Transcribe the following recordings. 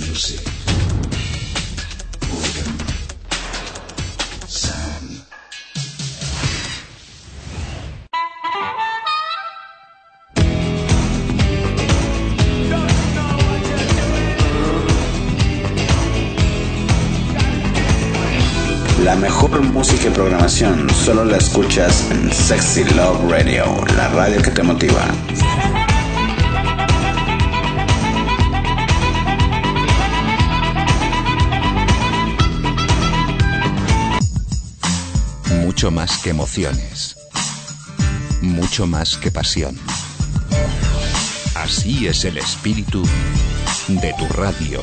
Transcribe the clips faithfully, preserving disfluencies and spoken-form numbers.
Music. Organ. Sound. La mejor música y programación solo la escuchas en Sexy Love Radio, la radio que te motiva. Mucho más que emociones, mucho más que pasión. Así es el espíritu de tu radio.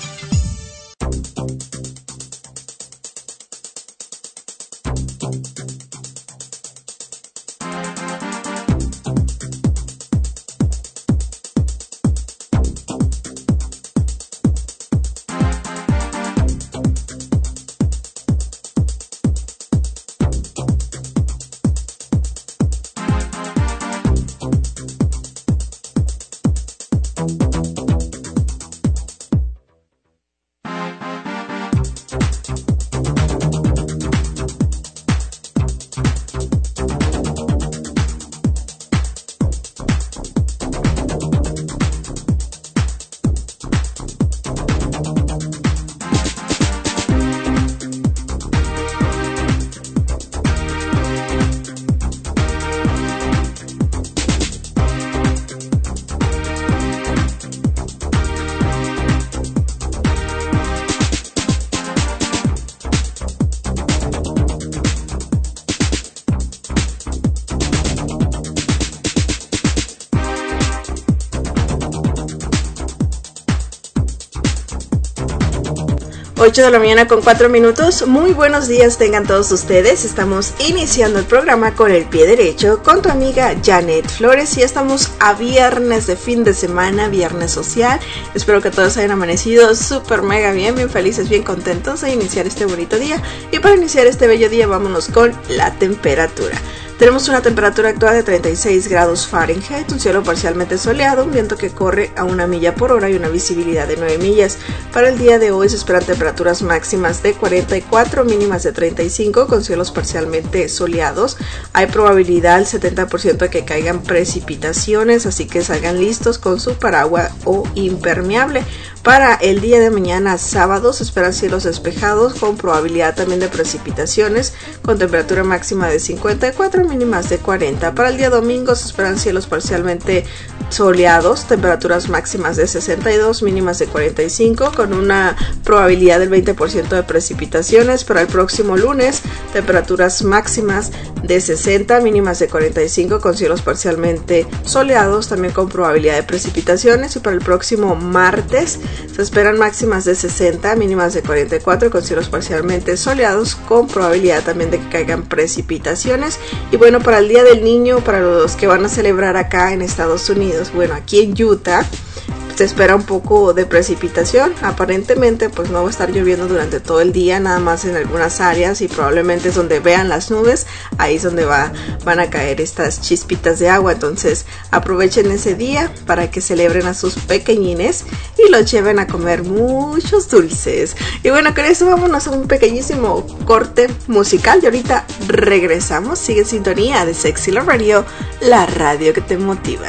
ocho de la mañana con cuatro minutos. Muy buenos días tengan todos ustedes. Estamos iniciando el programa con el pie derecho con tu amiga Janet Flores y estamos a viernes de fin de semana, viernes social. Espero que todos hayan amanecido súper mega bien, bien felices, bien contentos de iniciar este bonito día. Y para iniciar este bello día vámonos con la temperatura. Tenemos una temperatura actual de treinta y seis grados Fahrenheit, un cielo parcialmente soleado, un viento que corre a una milla por hora y una visibilidad de nueve millas. Para el día de hoy se esperan temperaturas máximas de cuarenta y cuatro, mínimas de treinta y cinco, con cielos parcialmente soleados. Hay probabilidad al setenta por ciento de que caigan precipitaciones, así que salgan listos con su paraguas o impermeable. Para el día de mañana, sábado, se esperan cielos despejados con probabilidad también de precipitaciones, con temperatura máxima de cincuenta y cuatro, mínimas de cuarenta. Para el día domingo se esperan cielos parcialmente soleados, temperaturas máximas de sesenta y dos, mínimas de cuarenta y cinco, con una probabilidad del veinte por ciento de precipitaciones. Para el próximo lunes, temperaturas máximas de sesenta, mínimas de cuarenta y cinco, con cielos parcialmente soleados, también con probabilidad de precipitaciones. Y para el próximo martes se esperan máximas de sesenta, mínimas de cuarenta y cuatro, con cielos parcialmente soleados, con probabilidad también de que caigan precipitaciones. Y bueno, para el Día del Niño, para los que van a celebrar acá en Estados Unidos, bueno, aquí en Utah, se espera un poco de precipitación. Aparentemente pues no va a estar lloviendo durante todo el día, nada más en algunas áreas, y probablemente es donde vean las nubes, ahí es donde va, van a caer estas chispitas de agua. Entonces aprovechen ese día para que celebren a sus pequeñines y los lleven a comer muchos dulces. Y bueno, con eso vámonos a un pequeñísimo corte musical y ahorita regresamos. Sigue en sintonía de Sexy Love Radio, la radio que te motiva.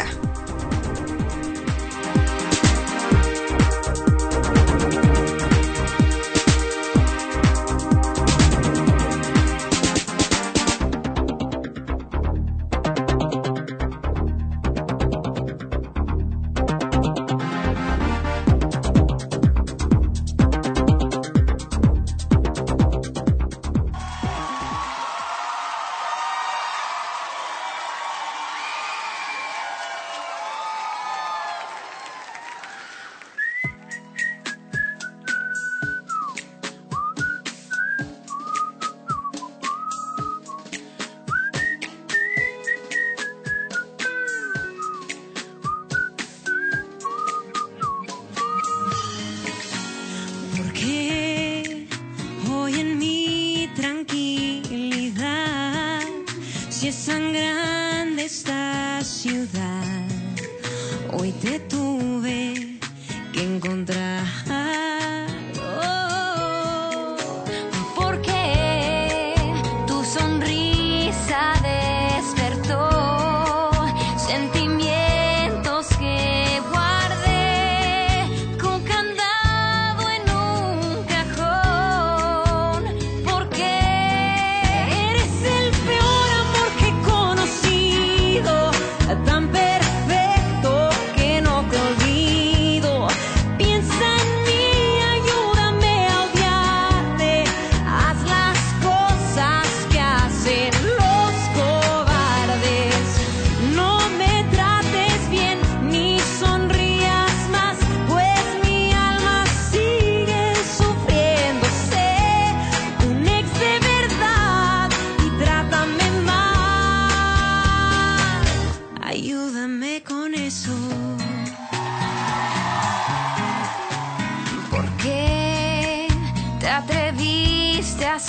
a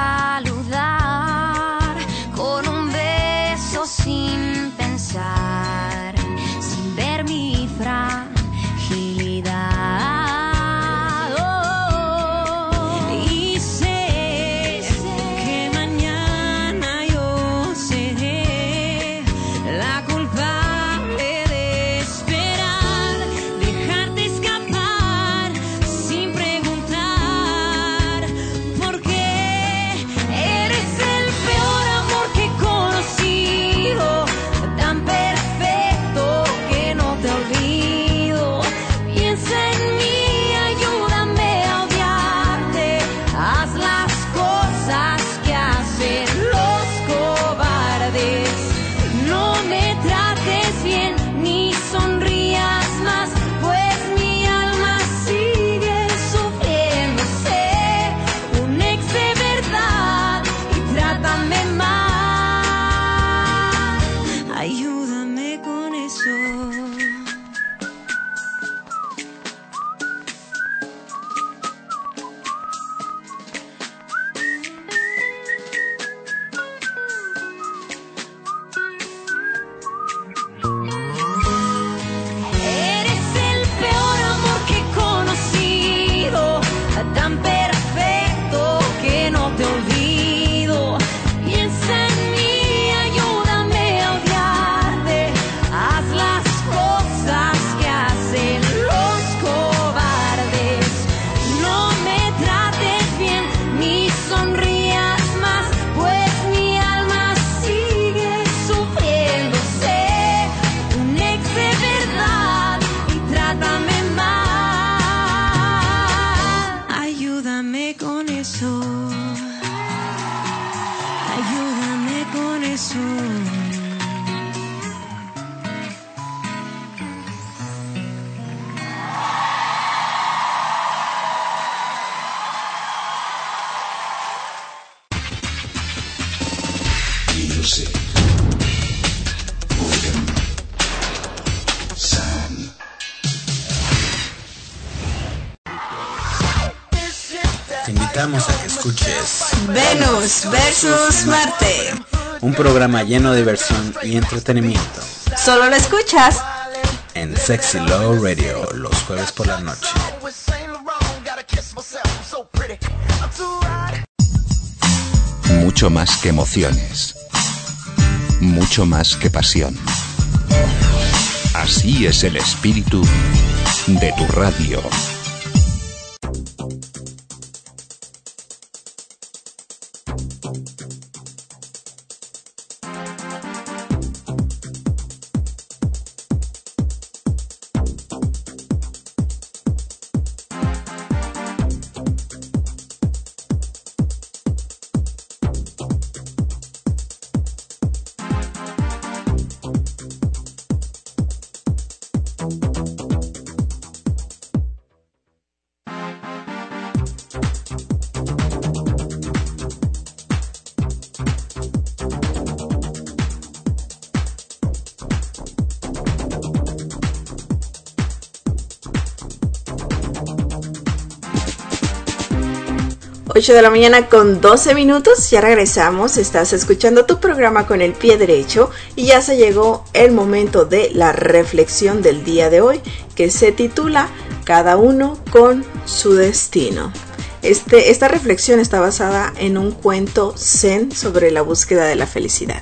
saludar con un beso sin pensar, sin ver mi fragilidad. Oh, y sé que mañana yo seré la culpable de esperar, dejarte escapar sin preguntar, porque eres el peor amor que he conocido, tan perfecto que no te olvido. Piensa en mí, ayúdame a odiarte, haz las cosas que hacen los cobardes. No me trates bien ni sonrías más, pues mi alma sigue sufriendo. Sé un ex de verdad y trátame mal. Ayúdame con eso. Eres el peor amor que he conocido, tan perfecto que no te olvido. Piensa en mí, ayúdame a odiarte, haz las cosas que hacen los cobardes. No me trates bien ni sonrías más, pues mi alma sigue sufriendo. Sé un ex de verdad y trátame mal. Ayúdame con eso. Ayúdame con eso. Music. Rhythm. Sound. Te invitamos a que escuches Venus versus Marte. un programa lleno de diversión y entretenimiento Solo lo escuchas en Sexy Love Radio los jueves por la noche. Mucho más que emociones. Mucho más que pasión. Así es el espíritu de tu radio. ocho de la mañana con doce minutos, ya regresamos, estás escuchando tu programa con el pie derecho y ya se llegó el momento de la reflexión del día de hoy, que se titula Cada uno con su destino. Este, esta reflexión está basada en un cuento zen sobre la búsqueda de la felicidad.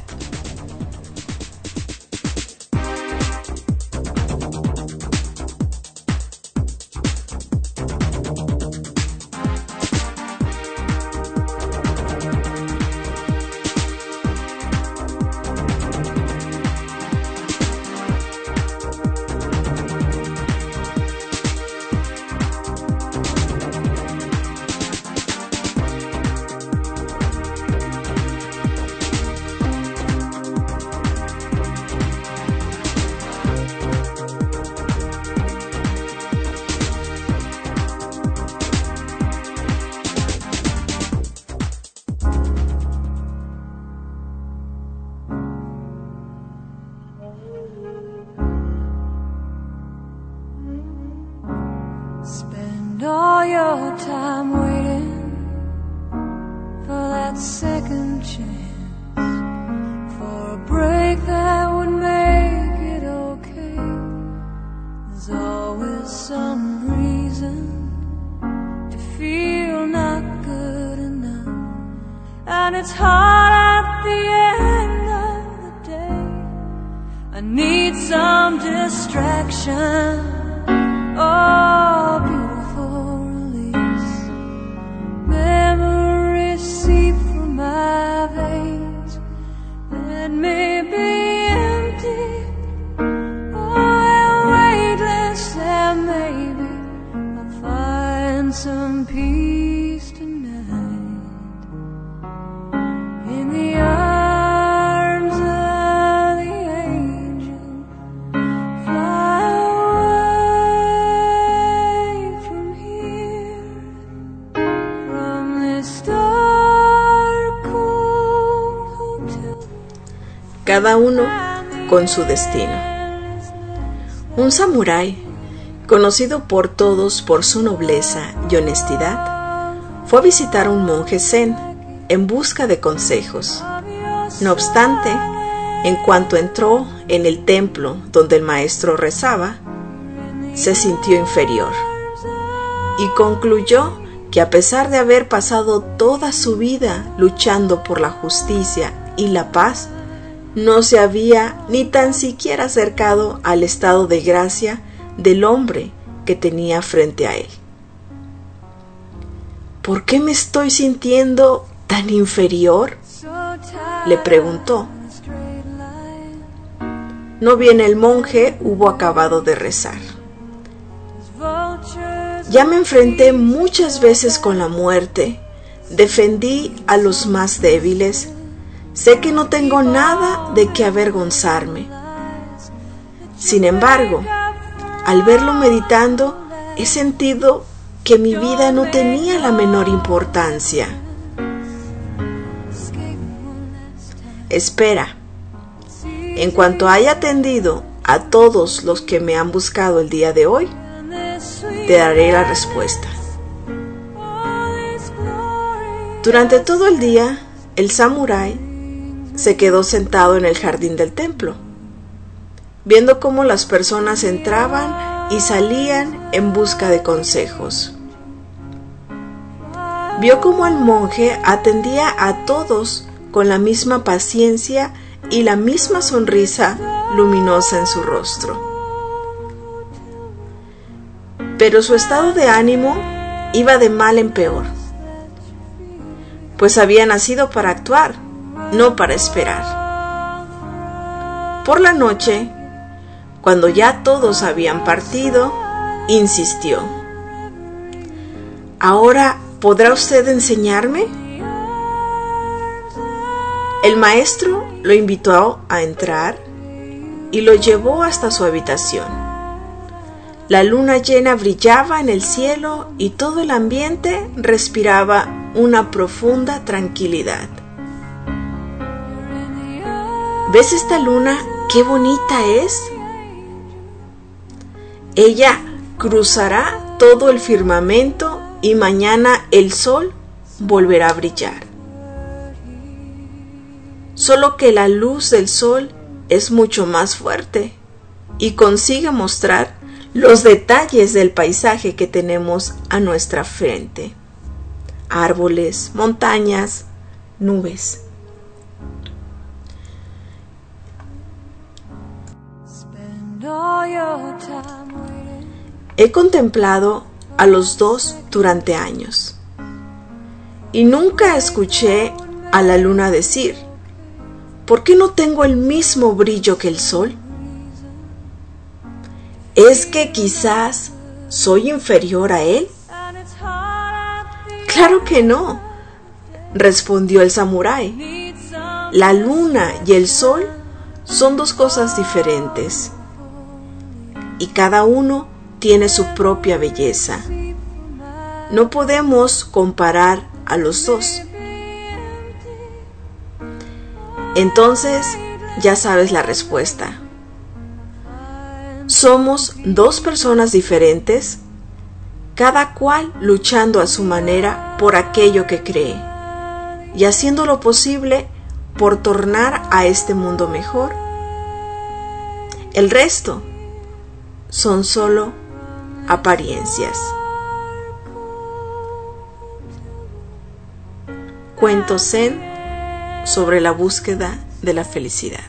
Spend all your time waiting that second chance, for a break that would make it okay. There's always some reason to feel not good enough, and it's hard at the end of the day. I need some distraction, oh, beautiful release. Memories seep through my veins that may be empty, oh, weightless, and maybe I'll find some peace tonight in the arms of the angel. Fly away from here, from this dark, cold hotel. Cada uno con su destino. Un samurái, conocido por todos por su nobleza y honestidad, fue a visitar a un monje zen en busca de consejos. No obstante, en cuanto entró en el templo donde el maestro rezaba, se sintió inferior y concluyó que a pesar de haber pasado toda su vida luchando por la justicia y la paz, no se había ni tan siquiera acercado al estado de gracia del hombre que tenía frente a él. ¿Por qué me estoy sintiendo tan inferior?, le preguntó. No bien el monje hubo acabado de rezar. Ya me enfrenté muchas veces con la muerte, defendí a los más débiles, sé que no tengo nada de qué avergonzarme. Sin embargo, al verlo meditando, he sentido que mi vida no tenía la menor importancia. Espera, en cuanto haya atendido a todos los que me han buscado el día de hoy, te daré la respuesta. Durante todo el día, el samurái se quedó sentado en el jardín del templo, viendo cómo las personas entraban y salían en busca de consejos. Vio cómo el monje atendía a todos con la misma paciencia y la misma sonrisa luminosa en su rostro. Pero su estado de ánimo iba de mal en peor, pues había nacido para actuar, no para esperar. Por la noche, cuando ya todos habían partido, insistió: ¿ahora podrá usted enseñarme? El maestro lo invitó a entrar y lo llevó hasta su habitación. La luna llena brillaba en el cielo y todo el ambiente respiraba una profunda tranquilidad. ¿Ves esta luna? ¡Qué bonita es! Ella cruzará todo el firmamento y mañana el sol volverá a brillar. Solo que la luz del sol es mucho más fuerte y consigue mostrar los detalles del paisaje que tenemos a nuestra frente: árboles, montañas, nubes. He contemplado a los dos durante años y nunca escuché a la luna decir: ¿por qué no tengo el mismo brillo que el sol? ¿Es que quizás soy inferior a él? Claro que no, respondió el samurái. La luna y el sol son dos cosas diferentes y cada uno tiene su propia belleza. No podemos comparar a los dos. Entonces, ya sabes la respuesta. Somos dos personas diferentes, cada cual luchando a su manera por aquello que cree. y haciendo lo posible por tornar a este mundo mejor. El resto son solo apariencias. Cuento zen sobre la búsqueda de la felicidad.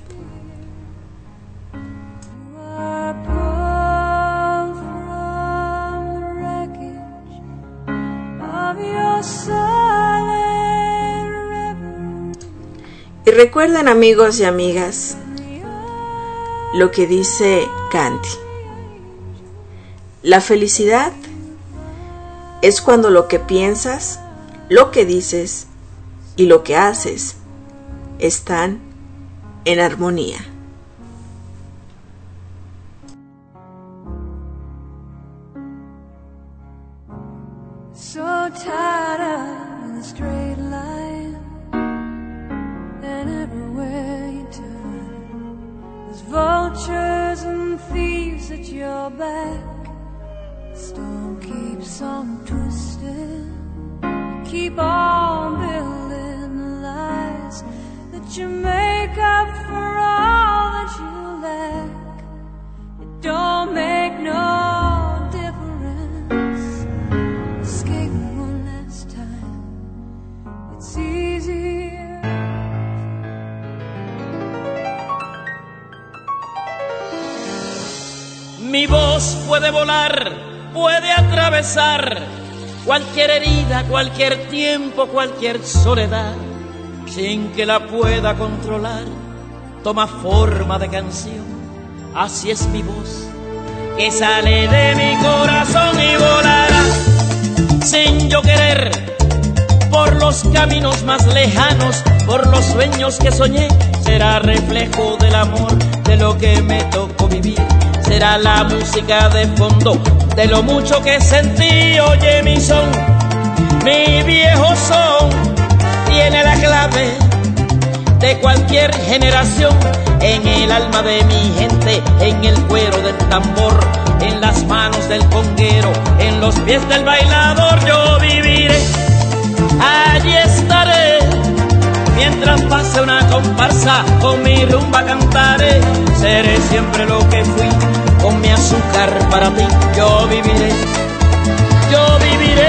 Y recuerden, amigos y amigas, lo que dice Gandhi. La felicidad es cuando lo que piensas, lo que dices y lo que haces están en armonía. So tied up in a straight line, and everywhere you turn, there's vultures and thieves at your back. The storm keeps on twisting, keep on building lies that you make up for all that you lack. It don't make no difference. Escape one last time. It's easier. Mi voz puede volar, puede atravesar cualquier herida, cualquier tiempo, cualquier soledad, sin que la pueda controlar. Toma forma de canción, así es mi voz, que sale de mi corazón y volará, sin yo querer, por los caminos más lejanos, por los sueños que soñé. Será reflejo del amor, de lo que me tocó vivir. Será la música de fondo de lo mucho que sentí. Oye mi son, mi viejo son, tiene la clave de cualquier generación. En el alma de mi gente, en el cuero del tambor, en las manos del conguero, en los pies del bailador. Yo viviré, allí estaré, mientras pase una comparsa, con mi rumba cantaré. Seré siempre lo que fui, con mi azúcar para ti. Yo viviré, yo viviré.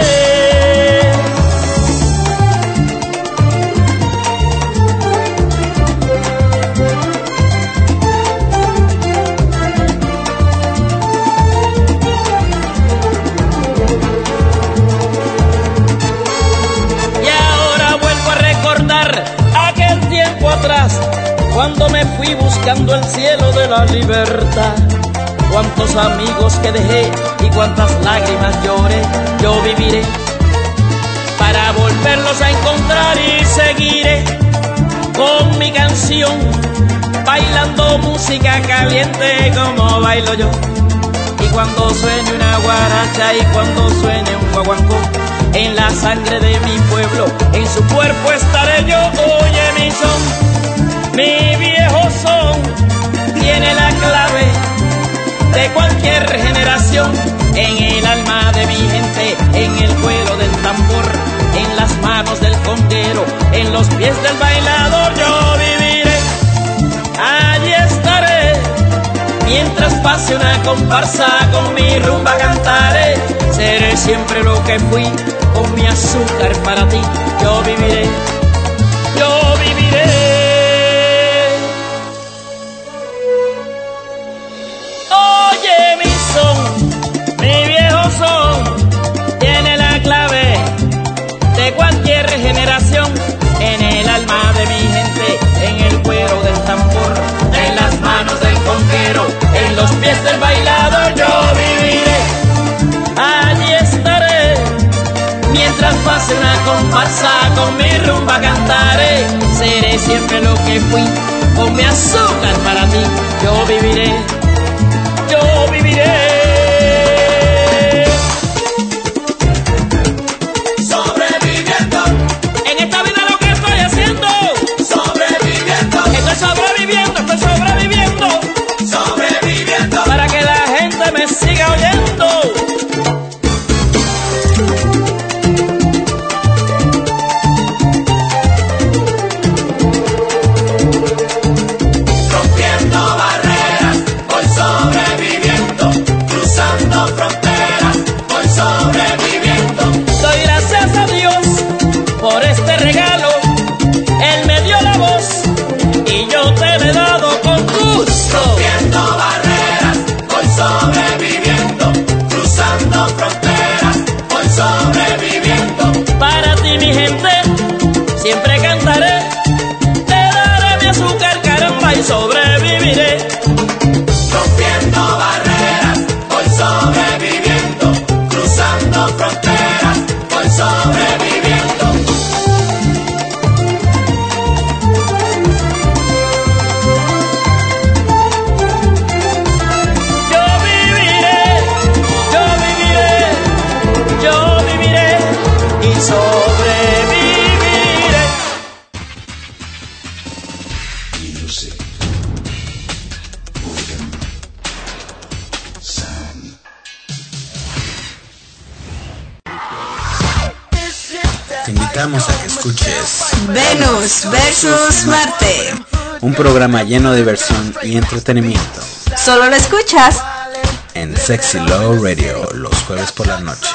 Y ahora vuelvo a recordar aquel tiempo atrás, cuando me fui buscando el cielo de la libertad. Cuántos amigos que dejé y cuántas lágrimas lloré. Yo viviré para volverlos a encontrar y seguiré con mi canción, bailando música caliente como bailo yo. Y cuando suene una guaracha y cuando suene un guaguancó, en la sangre de mi pueblo, en su cuerpo estaré yo. Oye mi son, mi viejo son, tiene la clave de cualquier generación. En el alma de mi gente, en el cuero del tambor, en las manos del conguero, en los pies del bailador. Yo viviré, allí estaré, mientras pase una comparsa, con mi rumba cantaré. Seré siempre lo que fui, con mi azúcar para ti. Yo viviré, yo viviré. Mi viejo son, tiene la clave de cualquier generación. En el alma de mi gente, en el cuero del tambor, en las manos del conguero, en los pies del bailador. Yo viviré, allí estaré, mientras pase una comparsa, con mi rumba cantaré. Seré siempre lo que fui, con mi azúcar para ti. Yo viviré, yo viviré. Sobreviviendo, estoy sobreviviendo, sobreviviendo, para que la gente me siga oyendo. invitamos a que escuches Venus versus Marte, un programa lleno de diversión y entretenimiento. Solo lo escuchas en Sexy Love Radio los jueves por la noche.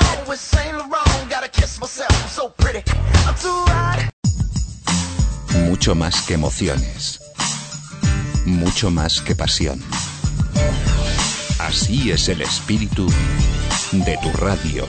Mucho más que emociones, mucho más que pasión. Así es el espíritu de tu radio.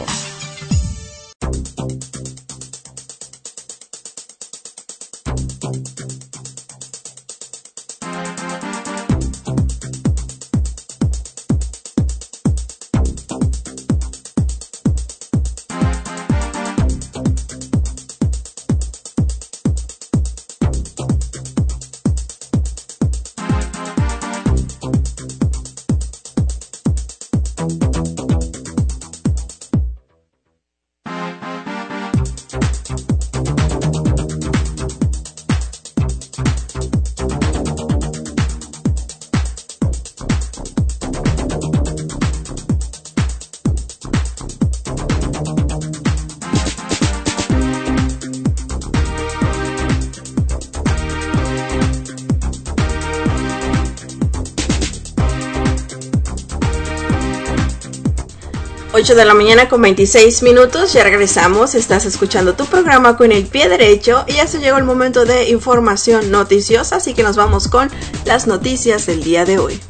ocho de la mañana con veintiséis minutos, ya regresamos, estás escuchando tu programa con el pie derecho y ya se llegó el momento de información noticiosa, así que nos vamos con las noticias del día de hoy.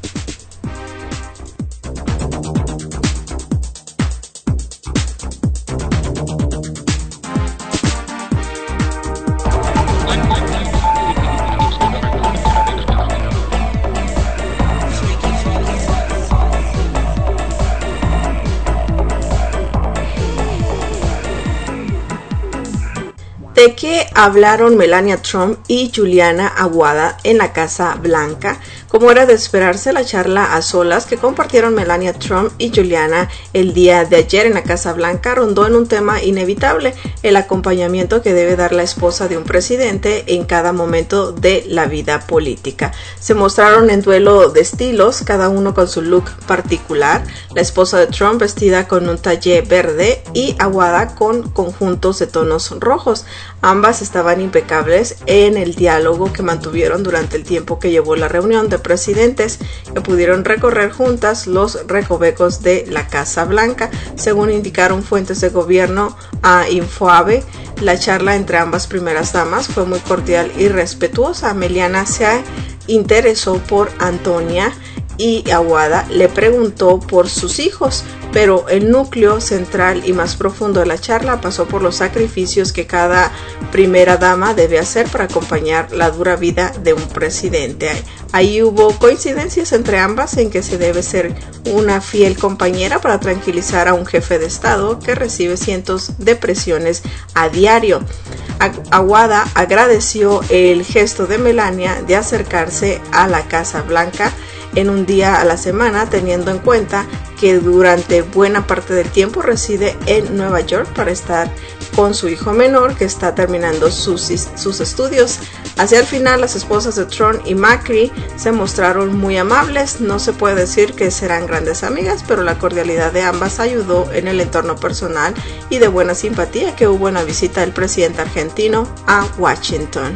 ¿De qué hablaron Melania Trump y Juliana Aguada en la Casa Blanca? Como era de esperarse, la charla a solas que compartieron Melania Trump y Juliana el día de ayer en la Casa Blanca rondó en un tema inevitable, el acompañamiento que debe dar la esposa de un presidente en cada momento de la vida política. Se mostraron en duelo de estilos, cada uno con su look particular, la esposa de Trump vestida con un talle verde y Aguada con conjuntos de tonos rojos. Ambas estaban impecables en el diálogo que mantuvieron durante el tiempo que llevó la reunión de presidentes, que pudieron recorrer juntas los recovecos de la Casa Blanca. Según indicaron fuentes de gobierno a InfoAve, la charla entre ambas primeras damas fue muy cordial y respetuosa. Melania se interesó por Antonia y Aguada le preguntó por sus hijos, pero el núcleo central y más profundo de la charla pasó por los sacrificios que cada primera dama debe hacer para acompañar la dura vida de un presidente. Ahí hubo coincidencias entre ambas en que se debe ser una fiel compañera para tranquilizar a un jefe de estado que recibe cientos de presiones a diario. Aguada agradeció el gesto de Melania de acercarse a la Casa Blanca en un día a la semana, teniendo en cuenta que durante buena parte del tiempo reside en Nueva York para estar con su hijo menor que está terminando sus, sus estudios. Hacia el final, las esposas de Trump y Macri se mostraron muy amables. No se puede decir que serán grandes amigas, pero la cordialidad de ambas ayudó en el entorno personal y de buena simpatía que hubo en la visita del presidente argentino a Washington.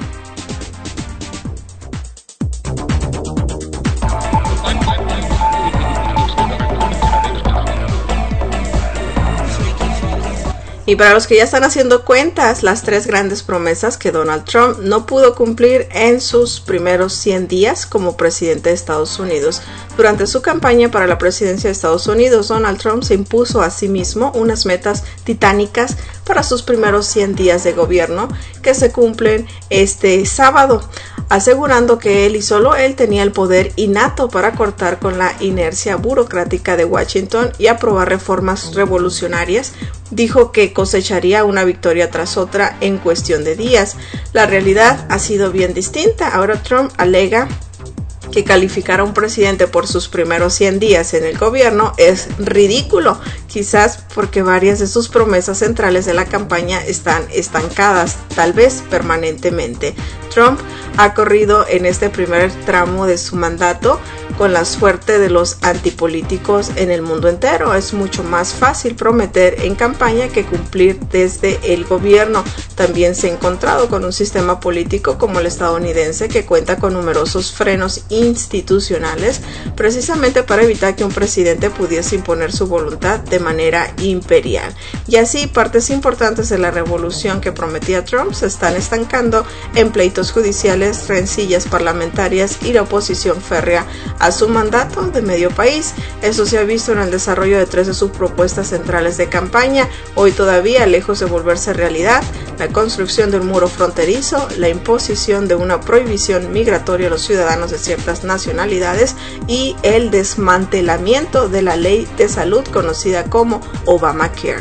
Y para los que ya están haciendo cuentas, las tres grandes promesas que Donald Trump no pudo cumplir en sus primeros cien días como presidente de Estados Unidos. Durante su campaña para la presidencia de Estados Unidos, Donald Trump se impuso a sí mismo unas metas titánicas para sus primeros cien días de gobierno que se cumplen este sábado, asegurando que él y solo él tenía el poder innato para cortar con la inercia burocrática de Washington y aprobar reformas revolucionarias. Dijo que cosecharía una victoria tras otra en cuestión de días. La realidad ha sido bien distinta. Ahora Trump alega que calificar a un presidente por sus primeros cien días en el gobierno es ridículo, quizás porque varias de sus promesas centrales de la campaña están estancadas, tal vez permanentemente. Trump ha corrido en este primer tramo de su mandato con la suerte de los antipolíticos en el mundo entero. Es mucho más fácil prometer en campaña que cumplir desde el gobierno. También se ha encontrado con un sistema político como el estadounidense que cuenta con numerosos frenos institucionales precisamente para evitar que un presidente pudiese imponer su voluntad de manera imperial. Y así partes importantes de la revolución que prometía Trump se están estancando en pleitos judiciales, rencillas parlamentarias y la oposición férrea a su mandato de medio país. Eso se ha visto en el desarrollo de tres de sus propuestas centrales de campaña, hoy todavía lejos de volverse realidad: la construcción de un muro fronterizo, la imposición de una prohibición migratoria a los ciudadanos de ciertas nacionalidades y el desmantelamiento de la ley de salud conocida como Obamacare.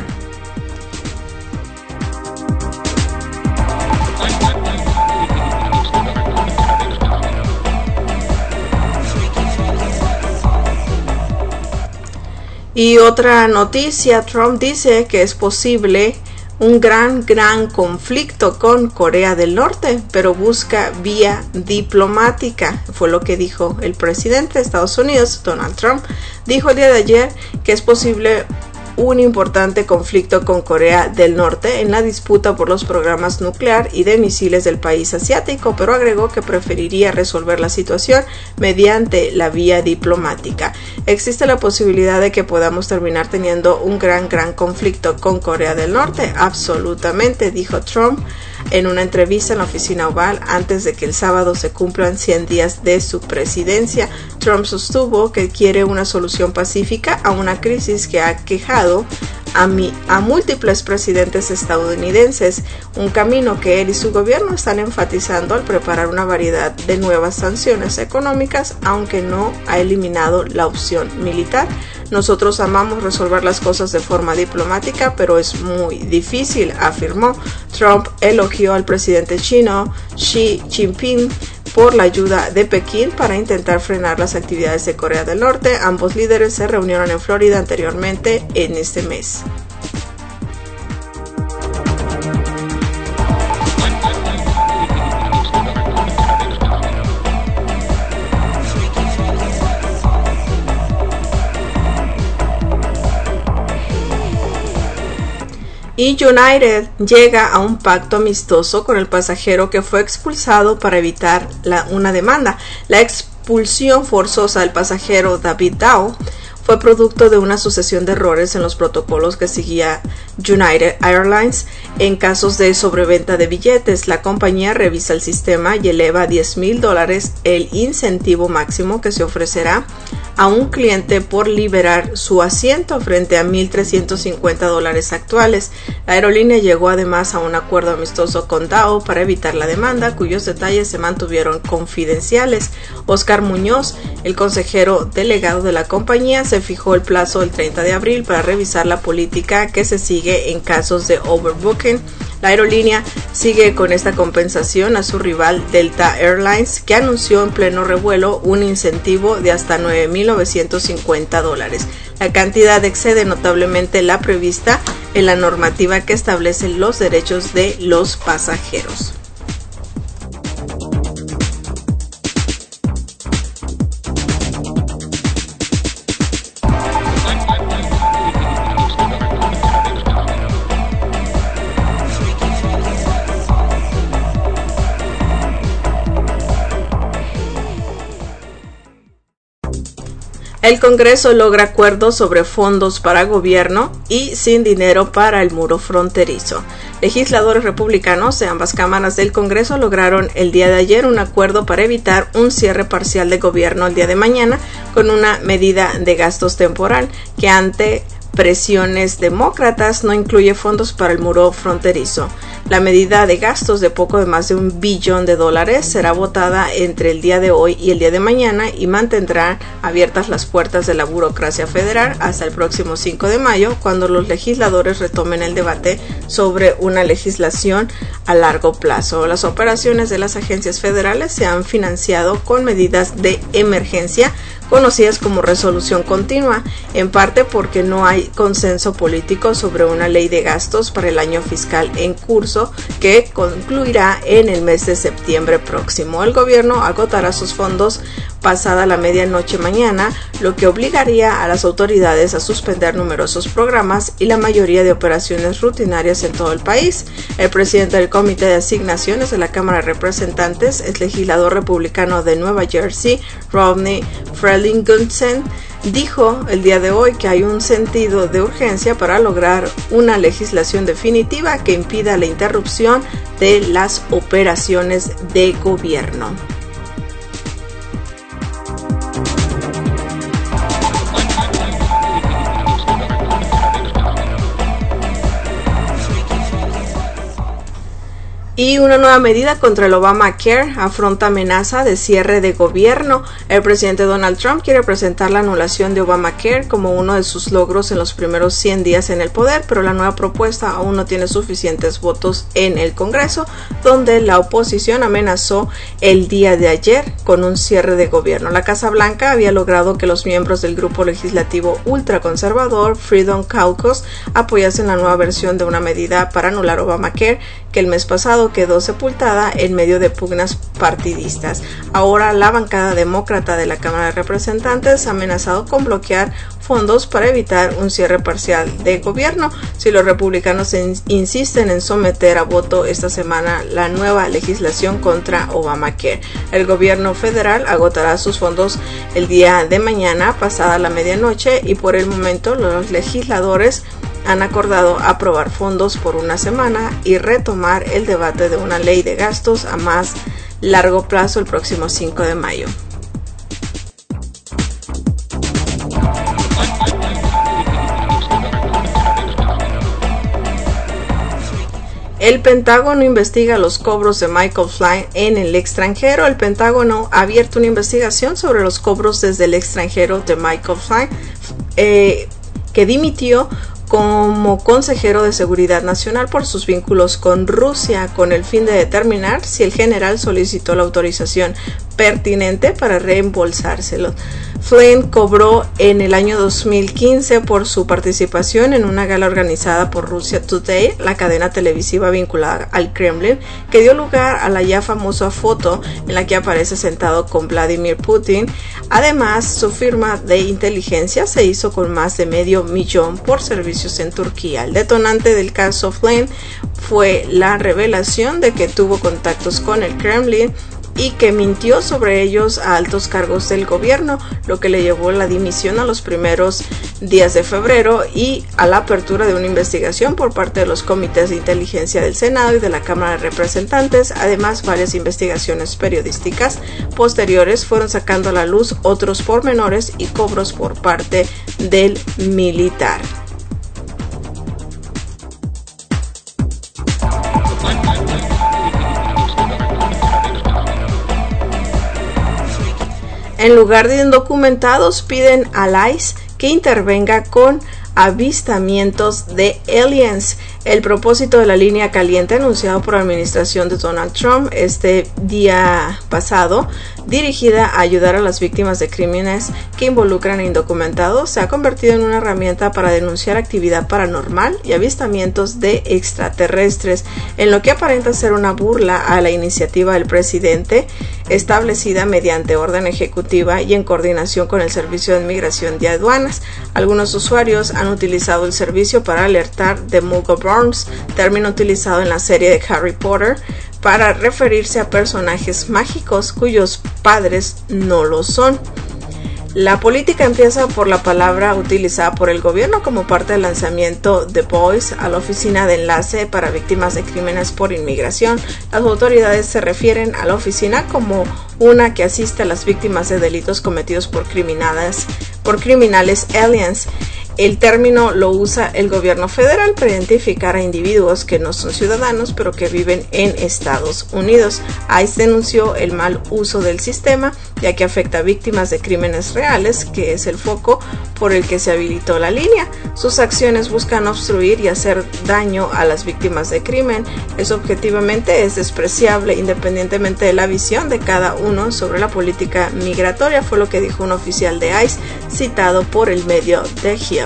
Y otra noticia, Trump dice que es posible un gran, gran conflicto con Corea del Norte, pero busca vía diplomática. Fue lo que dijo el presidente de Estados Unidos, Donald Trump. Dijo el día de ayer que es posible un importante conflicto con Corea del Norte en la disputa por los programas nuclear y de misiles del país asiático, pero agregó que preferiría resolver la situación mediante la vía diplomática. ¿Existe la posibilidad de que podamos terminar teniendo un gran, gran conflicto con Corea del Norte? Absolutamente, dijo Trump en una entrevista en la oficina Oval antes de que el sábado se cumplan cien días de su presidencia. Trump sostuvo que quiere una solución pacífica a una crisis que ha quejado a, mi, a múltiples presidentes estadounidenses, un camino que él y su gobierno están enfatizando al preparar una variedad de nuevas sanciones económicas, aunque no ha eliminado la opción militar. Nosotros amamos resolver las cosas de forma diplomática, pero es muy difícil, afirmó. Trump elogió al presidente chino Xi Jinping por la ayuda de Pekín para intentar frenar las actividades de Corea del Norte. Ambos líderes se reunieron en Florida anteriormente en este mes. Y United llega a un pacto amistoso con el pasajero que fue expulsado para evitar la, una demanda. La expulsión forzosa del pasajero David Dow fue producto de una sucesión de errores en los protocolos que seguía United Airlines en casos de sobreventa de billetes. La compañía revisa el sistema y eleva a diez mil dólares el incentivo máximo que se ofrecerá a un cliente por liberar su asiento frente a mil trescientos cincuenta dólares actuales. La aerolínea llegó además a un acuerdo amistoso con Dow para evitar la demanda, cuyos detalles se mantuvieron confidenciales. Oscar Muñoz, el consejero delegado de la compañía, se fijó el plazo del treinta de abril para revisar la política que se sigue en casos de overbooking. La aerolínea sigue con esta compensación a su rival Delta Airlines, que anunció en pleno revuelo un incentivo de hasta nueve mil novecientos cincuenta dólares. La cantidad excede notablemente la prevista en la normativa que establece los derechos de los pasajeros. El Congreso logra acuerdos sobre fondos para gobierno y sin dinero para el muro fronterizo. Legisladores republicanos de ambas cámaras del Congreso lograron el día de ayer un acuerdo para evitar un cierre parcial de gobierno el día de mañana con una medida de gastos temporal que ante presiones demócratas no incluye fondos para el muro fronterizo. La medida de gastos de poco de más de un billón de dólares será votada entre el día de hoy y el día de mañana y mantendrá abiertas las puertas de la burocracia federal hasta el próximo cinco de mayo, cuando los legisladores retomen el debate sobre una legislación a largo plazo. Las operaciones de las agencias federales se han financiado con medidas de emergencia conocidas como resolución continua, en parte porque no hay consenso político sobre una ley de gastos para el año fiscal en curso que concluirá en el mes de septiembre próximo. El gobierno agotará sus fondos pasada la medianoche mañana, lo que obligaría a las autoridades a suspender numerosos programas y la mayoría de operaciones rutinarias en todo el país. El presidente del Comité de Asignaciones de la Cámara de Representantes, el legislador republicano de Nueva Jersey, Rodney Frelinghuysen, dijo el día de hoy que hay un sentido de urgencia para lograr una legislación definitiva que impida la interrupción de las operaciones de gobierno. Y una nueva medida contra el Obamacare afronta amenaza de cierre de gobierno. El presidente Donald Trump quiere presentar la anulación de Obamacare como uno de sus logros en los primeros cien días en el poder, pero la nueva propuesta aún no tiene suficientes votos en el Congreso, donde la oposición amenazó el día de ayer con un cierre de gobierno. La Casa Blanca había logrado que los miembros del grupo legislativo ultraconservador Freedom Caucus apoyasen la nueva versión de una medida para anular Obamacare, que el mes pasado quedó sepultada en medio de pugnas partidistas. Ahora la bancada demócrata de la Cámara de Representantes ha amenazado con bloquear fondos para evitar un cierre parcial de gobierno si los republicanos insisten en someter a voto esta semana la nueva legislación contra Obamacare. El gobierno federal agotará sus fondos el día de mañana pasada la medianoche y por el momento los legisladores han acordado aprobar fondos por una semana y retomar el debate de una ley de gastos a más largo plazo el próximo cinco de mayo. El Pentágono investiga los cobros de Michael Flynn en el extranjero. El Pentágono ha abierto una investigación sobre los cobros desde el extranjero de Michael Flynn, eh, que dimitió como consejero de Seguridad Nacional por sus vínculos con Rusia, con el fin de determinar si el general solicitó la autorización pertinente para reembolsárselo. Flynn cobró en el año dos mil quince por su participación en una gala organizada por Russia Today, la cadena televisiva vinculada al Kremlin, que dio lugar a la ya famosa foto en la que aparece sentado con Vladimir Putin. Además, su firma de inteligencia se hizo con más de medio millón por servicios en Turquía. El detonante del caso Flynn fue la revelación de que tuvo contactos con el Kremlin y que mintió sobre ellos a altos cargos del gobierno, lo que le llevó a la dimisión a los primeros días de febrero y a la apertura de una investigación por parte de los comités de inteligencia del Senado y de la Cámara de Representantes. Además, varias investigaciones periodísticas posteriores fueron sacando a la luz otros pormenores y cobros por parte del militar. En lugar de indocumentados, piden al I C E que intervenga con avistamientos de aliens. El propósito de la línea caliente anunciado por la administración de Donald Trump este día pasado, dirigida a ayudar a las víctimas de crímenes que involucran a indocumentados, se ha convertido en una herramienta para denunciar actividad paranormal y avistamientos de extraterrestres, en lo que aparenta ser una burla a la iniciativa del presidente, establecida mediante orden ejecutiva y en coordinación con el Servicio de Inmigración y Aduanas. Algunos usuarios han utilizado el servicio para alertar de Muggleborns, término utilizado en la serie de Harry Potter, para referirse a personajes mágicos cuyos padres no lo son. La política empieza por la palabra utilizada por el gobierno como parte del lanzamiento de Voice a la oficina de enlace para víctimas de crímenes por inmigración. Las autoridades se refieren a la oficina como una que asiste a las víctimas de delitos cometidos por criminales, por criminales aliens. El término lo usa el gobierno federal para identificar a individuos que no son ciudadanos pero que viven en Estados Unidos. I C E denunció el mal uso del sistema ya que afecta a víctimas de crímenes reales, que es el foco por el que se habilitó la línea. Sus acciones buscan obstruir y hacer daño a las víctimas de crimen. Eso objetivamente es despreciable, independientemente de la visión de cada uno sobre la política migratoria, fue lo que dijo un oficial de ICE citado por el medio The Hill.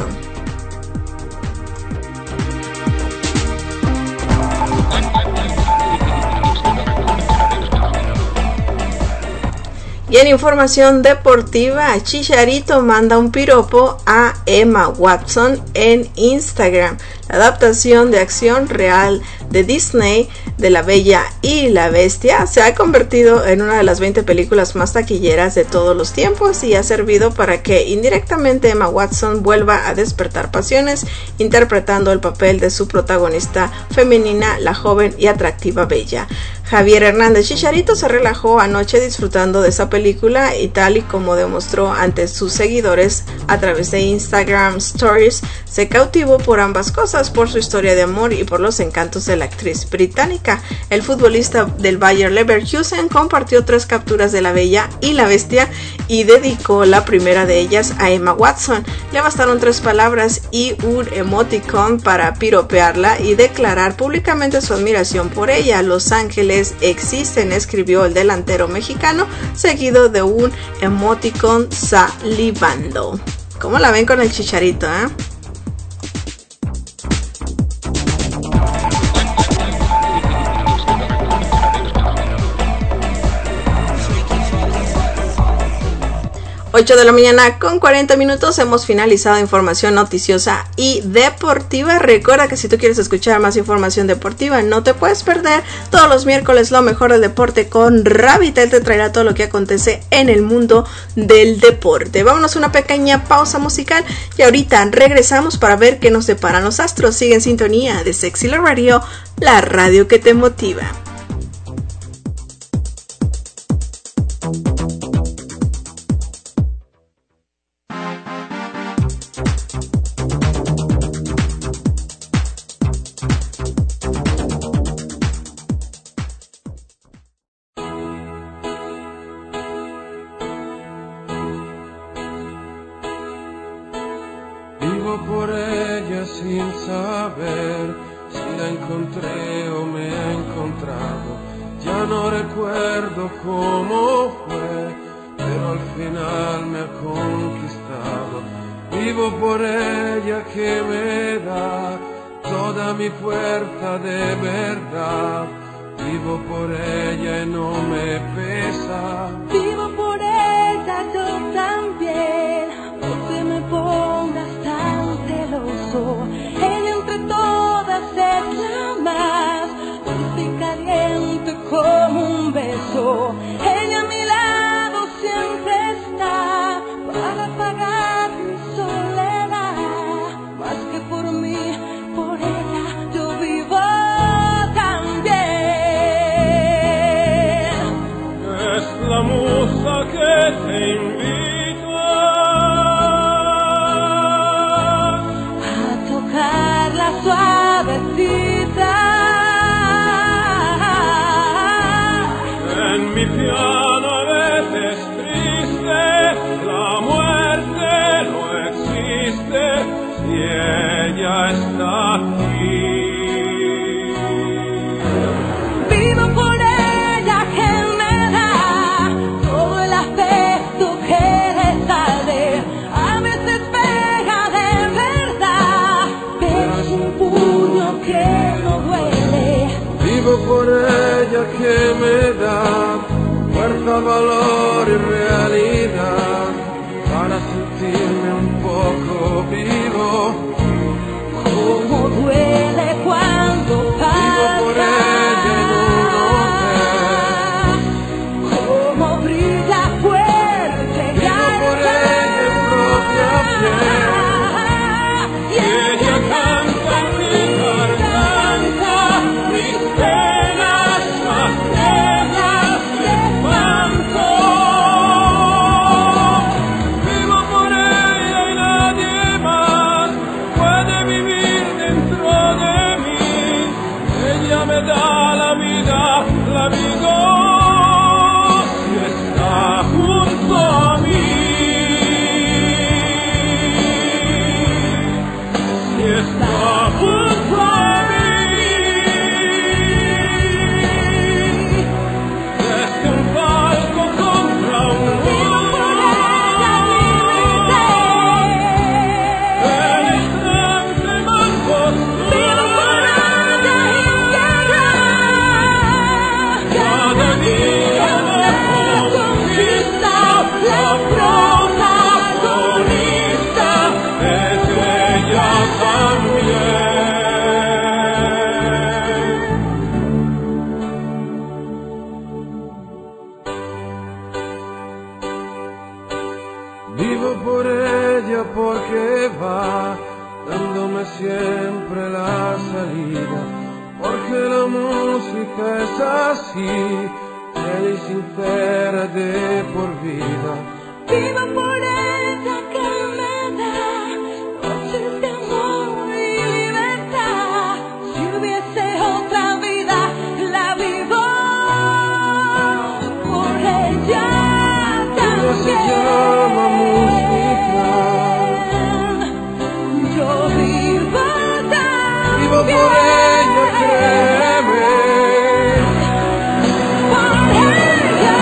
Y en información deportiva, Chicharito manda un piropo a Emma Watson en Instagram. La adaptación de acción real de Disney de La Bella y la Bestia se ha convertido en una de las veinte películas más taquilleras de todos los tiempos y ha servido para que indirectamente Emma Watson vuelva a despertar pasiones interpretando el papel de su protagonista femenina, la joven y atractiva Bella. Javier Hernández Chicharito se relajó anoche disfrutando de esa película y tal y como demostró ante sus seguidores a través de Instagram Stories, se cautivó por ambas cosas, por su historia de amor y por los encantos de la actriz británica. El futbolista del Bayer Leverkusen compartió tres capturas de La Bella y la Bestia y dedicó la primera de ellas a Emma Watson. Le bastaron tres palabras y un emoticon para piropearla y declarar públicamente su admiración por ella. Los Ángeles existen, escribió el delantero mexicano, seguido de un emoticon salivando. ¿Cómo la ven con el Chicharito, eh? ocho de la mañana con cuarenta minutos, hemos finalizado información noticiosa y deportiva. Recuerda que si tú quieres escuchar más información deportiva, no te puedes perder todos los miércoles lo mejor del deporte con Rabbit. Él te traerá todo lo que acontece en el mundo del deporte. Vámonos a una pequeña pausa musical y ahorita regresamos para ver qué nos deparan los astros. Sigue en sintonía de Sexy Love Radio, la radio que te motiva. Por ella sin saber si la encontré o me ha encontrado. Ya no recuerdo cómo fue, pero al final me ha conquistado. Vivo por ella que me da toda mi fuerza de verdad. Vivo por ella y no me pesa. Vivo por ella yo también, no te me pongas tan celoso. Ella entre todas es la más dulce y caliente como un beso. Ella a mi lado siempre está para pagar mi soledad. Más que por mí, por ella yo vivo también. Es la musa que te invita a tocar la suavecita en mi piano. A veces triste, la muerte no existe si ella está aquí. Vivo por ella que me da todo el afecto que le sale. A veces pega de verdad, pero es un puño que no duele. Vivo por ella que me da fuerza, valor y realidad para sentirme un poco vivo. Cómo duele cuando pasa. Vivo por ella en un hotel. Cómo brilla fuerte. Vivo por ella en propia piel. Y ella canta en mi garganta mis penas más negras de espanto. Vivo por ella y nadie más. salida, porque la música es así, bella y sincera de por vida. Viva por ella que me da noches de amor y libertad. Si hubiese otra vida, la vivo por ella también. Ella se llama música. Yo vivo también. Vivo por ella, créeme. Por ella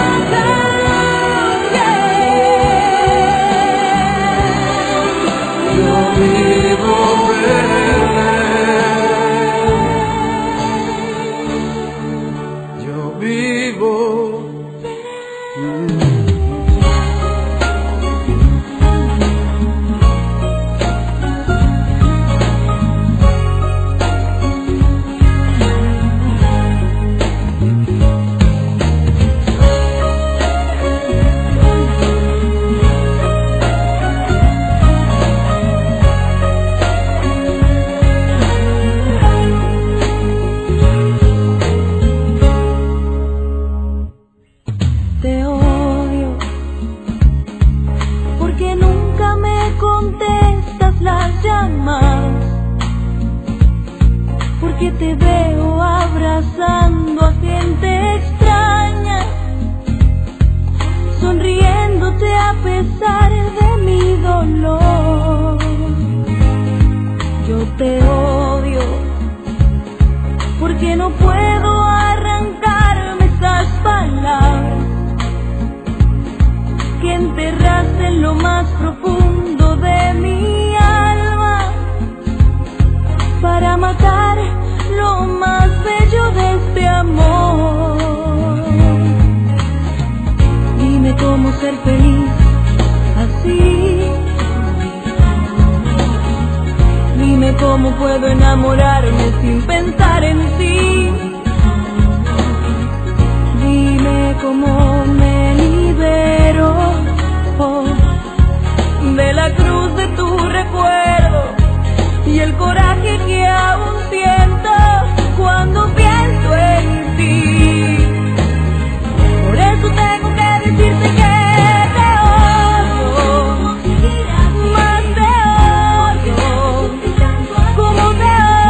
también. Yo vivo verle. Yo vivo. Te odio porque nunca me contestas las llamadas, porque te veo abrazando a gente extraña, sonriéndote a pesar de mi dolor. Yo te odio porque no puedo arrancarme esas palabras que enterraste en lo más profundo de mi alma, para matar lo más bello de este amor. Dime cómo ser feliz así. Dime cómo puedo enamorarme sin pensar en ti. Dime cómo me libero oh, de la cruz de tu recuerdo y el coraje que aún siento cuando pienso en ti. Por eso tengo que decirte que te odio, más te odio, como te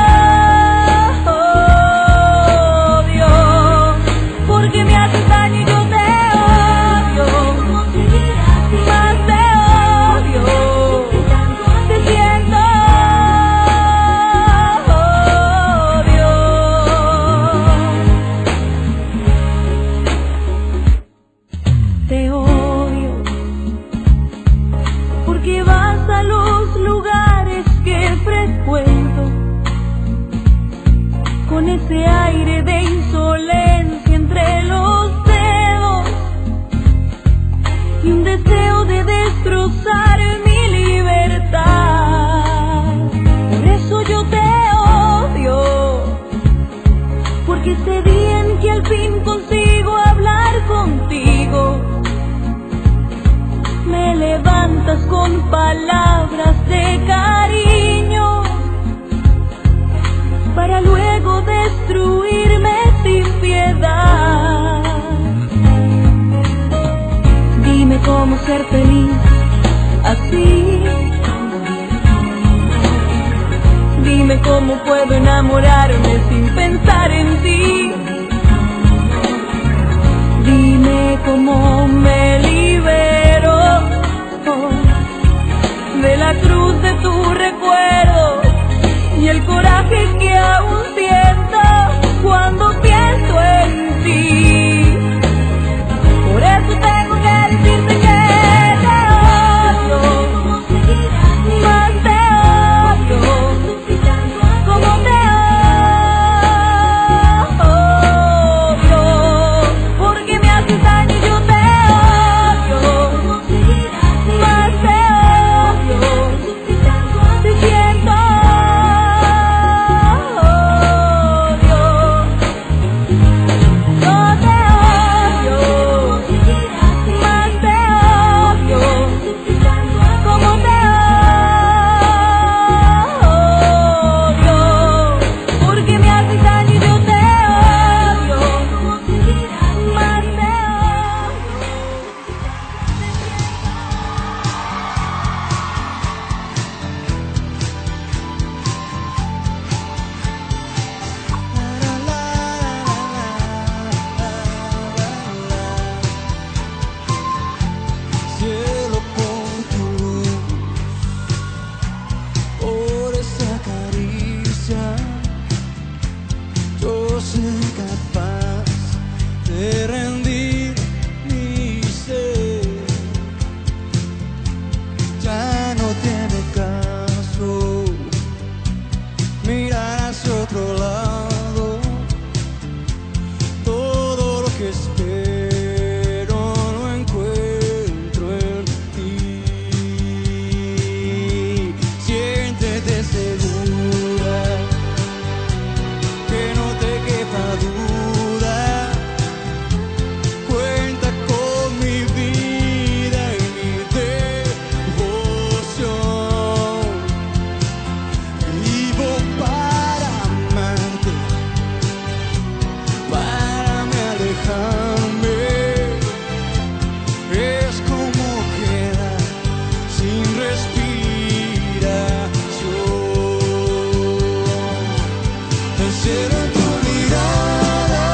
odio, porque me haces daño y yo te odio, más te odio, te siento odio. Te odio porque vas a los lugares que frecuento con ese aire de insolencia entre los dedos y un deseo de destrozar mi libertad. Por eso yo te odio, porque ese día en que al fin consigo hablar contigo, me levantas con palabras de cariño para luego destruirme sin piedad. Dime cómo ser feliz así. Dime cómo puedo enamorarme sin pensar en ti. Dime cómo me libero oh, de la cruz de tu recuerdo y el coraje que aún siento cuando pienso en ti. Por eso tengo que decirte que te odio, más te odio, como te odio, porque me haces daño y yo te ser capaz de rendir mi ser. Ya no tiene caso mirar hacia otro lado. Todo lo que espero lo encuentro en ti. Siéntete segura, que no te quepa duda. Cuenta con mi vida y mi devoción. Vivo para amarte, para me alejarme. Es como quedar sin respiración. Encierro en tu mirada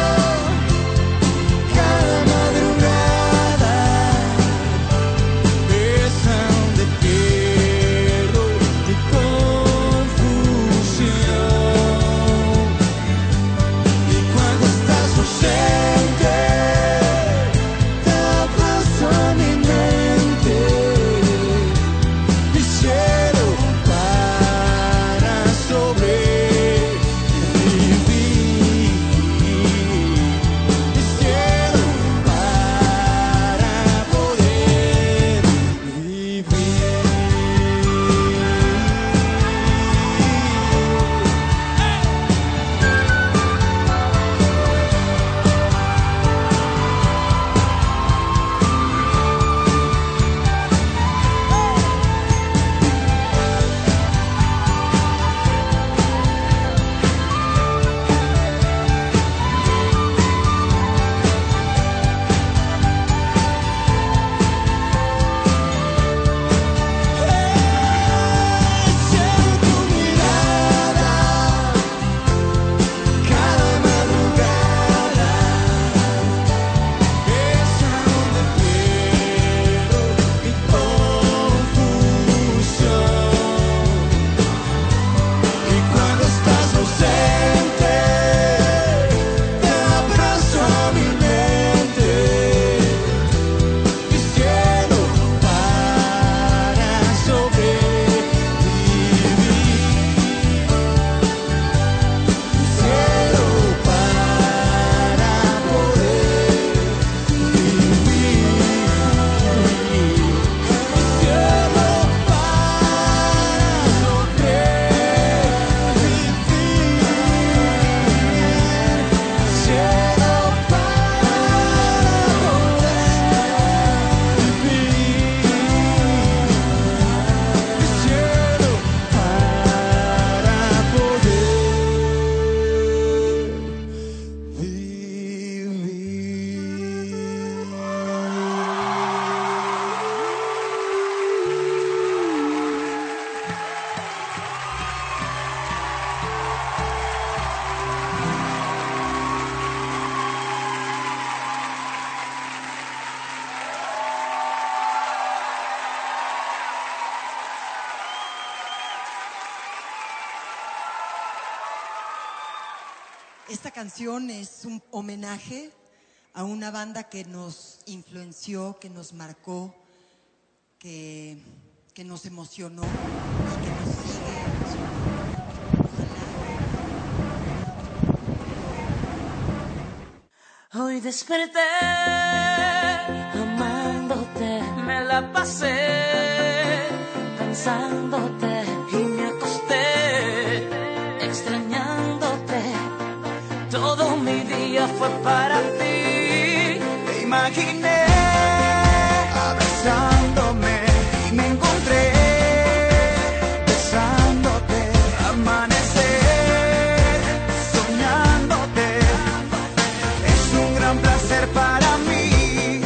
cada madrugada. Es donde pierdo mi confusión. Y cuando estás ausente, te abrazo a mi mente. Mi cielo para sobrevivir. Mi cielo para poder vivir. Encierro tu mirada cada madrugada. Es donde pierdo mi confusión. Y cuando estás ausente, te abrazo a mi mente. Mi cielo para sobrevivir. Mi cielo para poder vivir. Mi cielo para sobrevivir. Cielo Esta canción es un homenaje a una banda que nos influenció, que nos marcó, que, que nos emocionó y que nos sigue emocionando. Hoy desperté amándote, me la pasé pensándote y me acosté extrañándote. Todo mi día fue para ti. Me imaginé abrazándome y me encontré besándote. Amanecer soñándote es un gran placer para mí.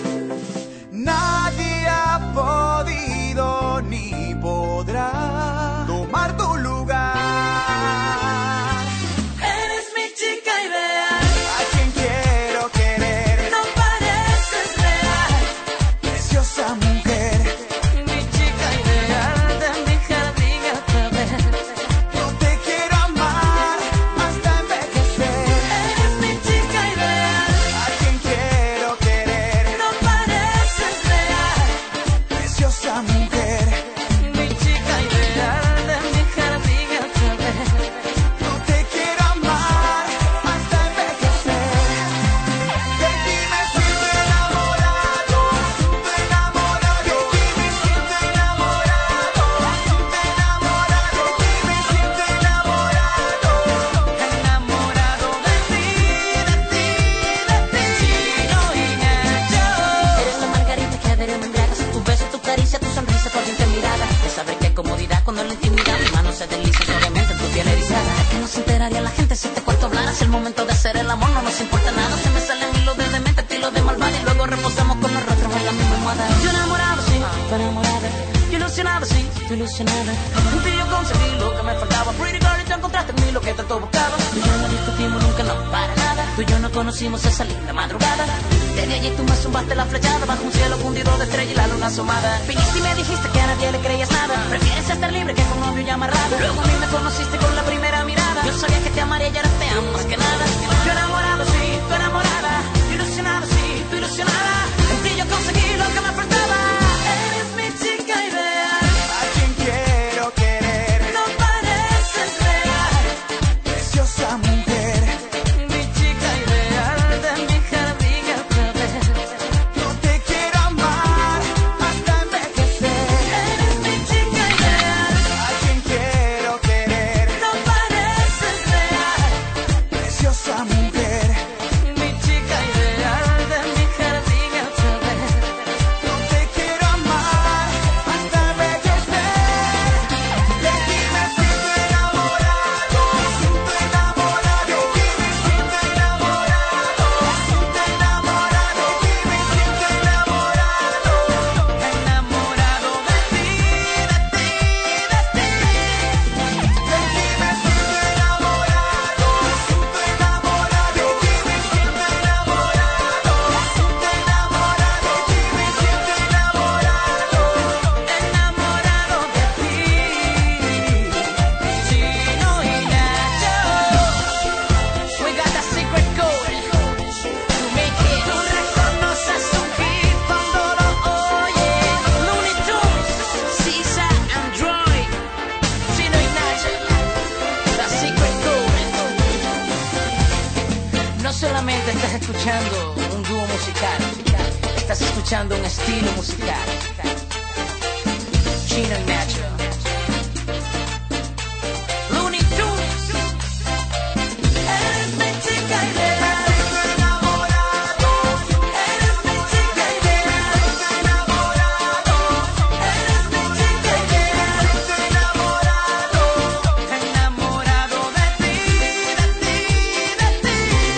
Nadie ha podido ni podrá tomar tu lugar. Eres mi chica ideal, a quien quiero querer. No pareces real, preciosa mujer. Es el momento de hacer el amor, no nos importa nada. Se me salen hilos de demente, estilo de malvada. Y luego reposamos con los rostros en la misma almohada. Yo enamorado, sí, tú enamorada. Yo ilusionado, sí, tú ilusionada. En ti yo conseguí lo que me faltaba. Pretty girl, y tú encontraste en mí lo que tanto buscaba. Tú y yo no discutimos nunca, no, para nada. Tú y yo no conocimos esa linda madrugada. Desde allí tú me zumbaste la flechada. Bajo un cielo fundido de estrella y la luna asomada. Viniste y me dijiste que a nadie le creías nada. Prefieres estar libre que con novio y amarrado. Luego a mí me conociste con la primera mirada. Yo sabía que te amaría y ahora te amo más que nada. Yo enamorado, sí, tú enamorada. Yo ilusionado, sí, tú ilusionada. En ti yo conseguí lo que me faltaba. Eres mi chica ideal. A quien quiero querer. No pareces real. Preciosa mujer. Mi chica ideal. De mi jardín otra vez. Yo te quiero amar hasta envejecer. Eres mi chica ideal. A quien quiero querer. No pareces real. Preciosa mujer. Mi chica ideal. De mi jardín otra vez. Yo te quiero amar hasta envejecer. De ti me siento enamorado. Siento enamorado. De ti me siento enamorado. Siento enamorado. De ti me siento enamorado. Enamorado de ti, de ti, de ti. De ti me siento enamorado. Siento enamorado. De ti me siento enamorado. Siento enamorado. De ti me siento enamorado. Enamorado de ti. Chino y Nacho. We got that secret code to make it. Tú reconoces un hit cuando lo oyes. Looney Tunes, Sisa, Android. Chino y Nacho. That secret code. No solamente estás escuchando un dúo musical, estás escuchando un estilo musical. Chino y Nacho. Looney Tunes. Eres mi chica ideal. Enamorado. Eres mi chica ideal. Enamorado. Eres mi chica ideal. Enamorado. Enamorado de ti, de ti, de ti.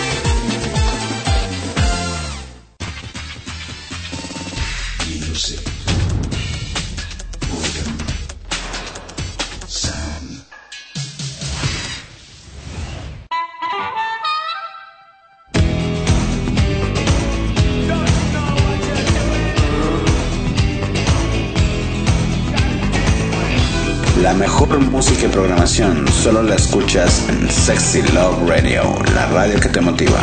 Music. Boredom. Sound. La mejor música y programación solo la escuchas en Sexy Love Radio, la radio que te motiva.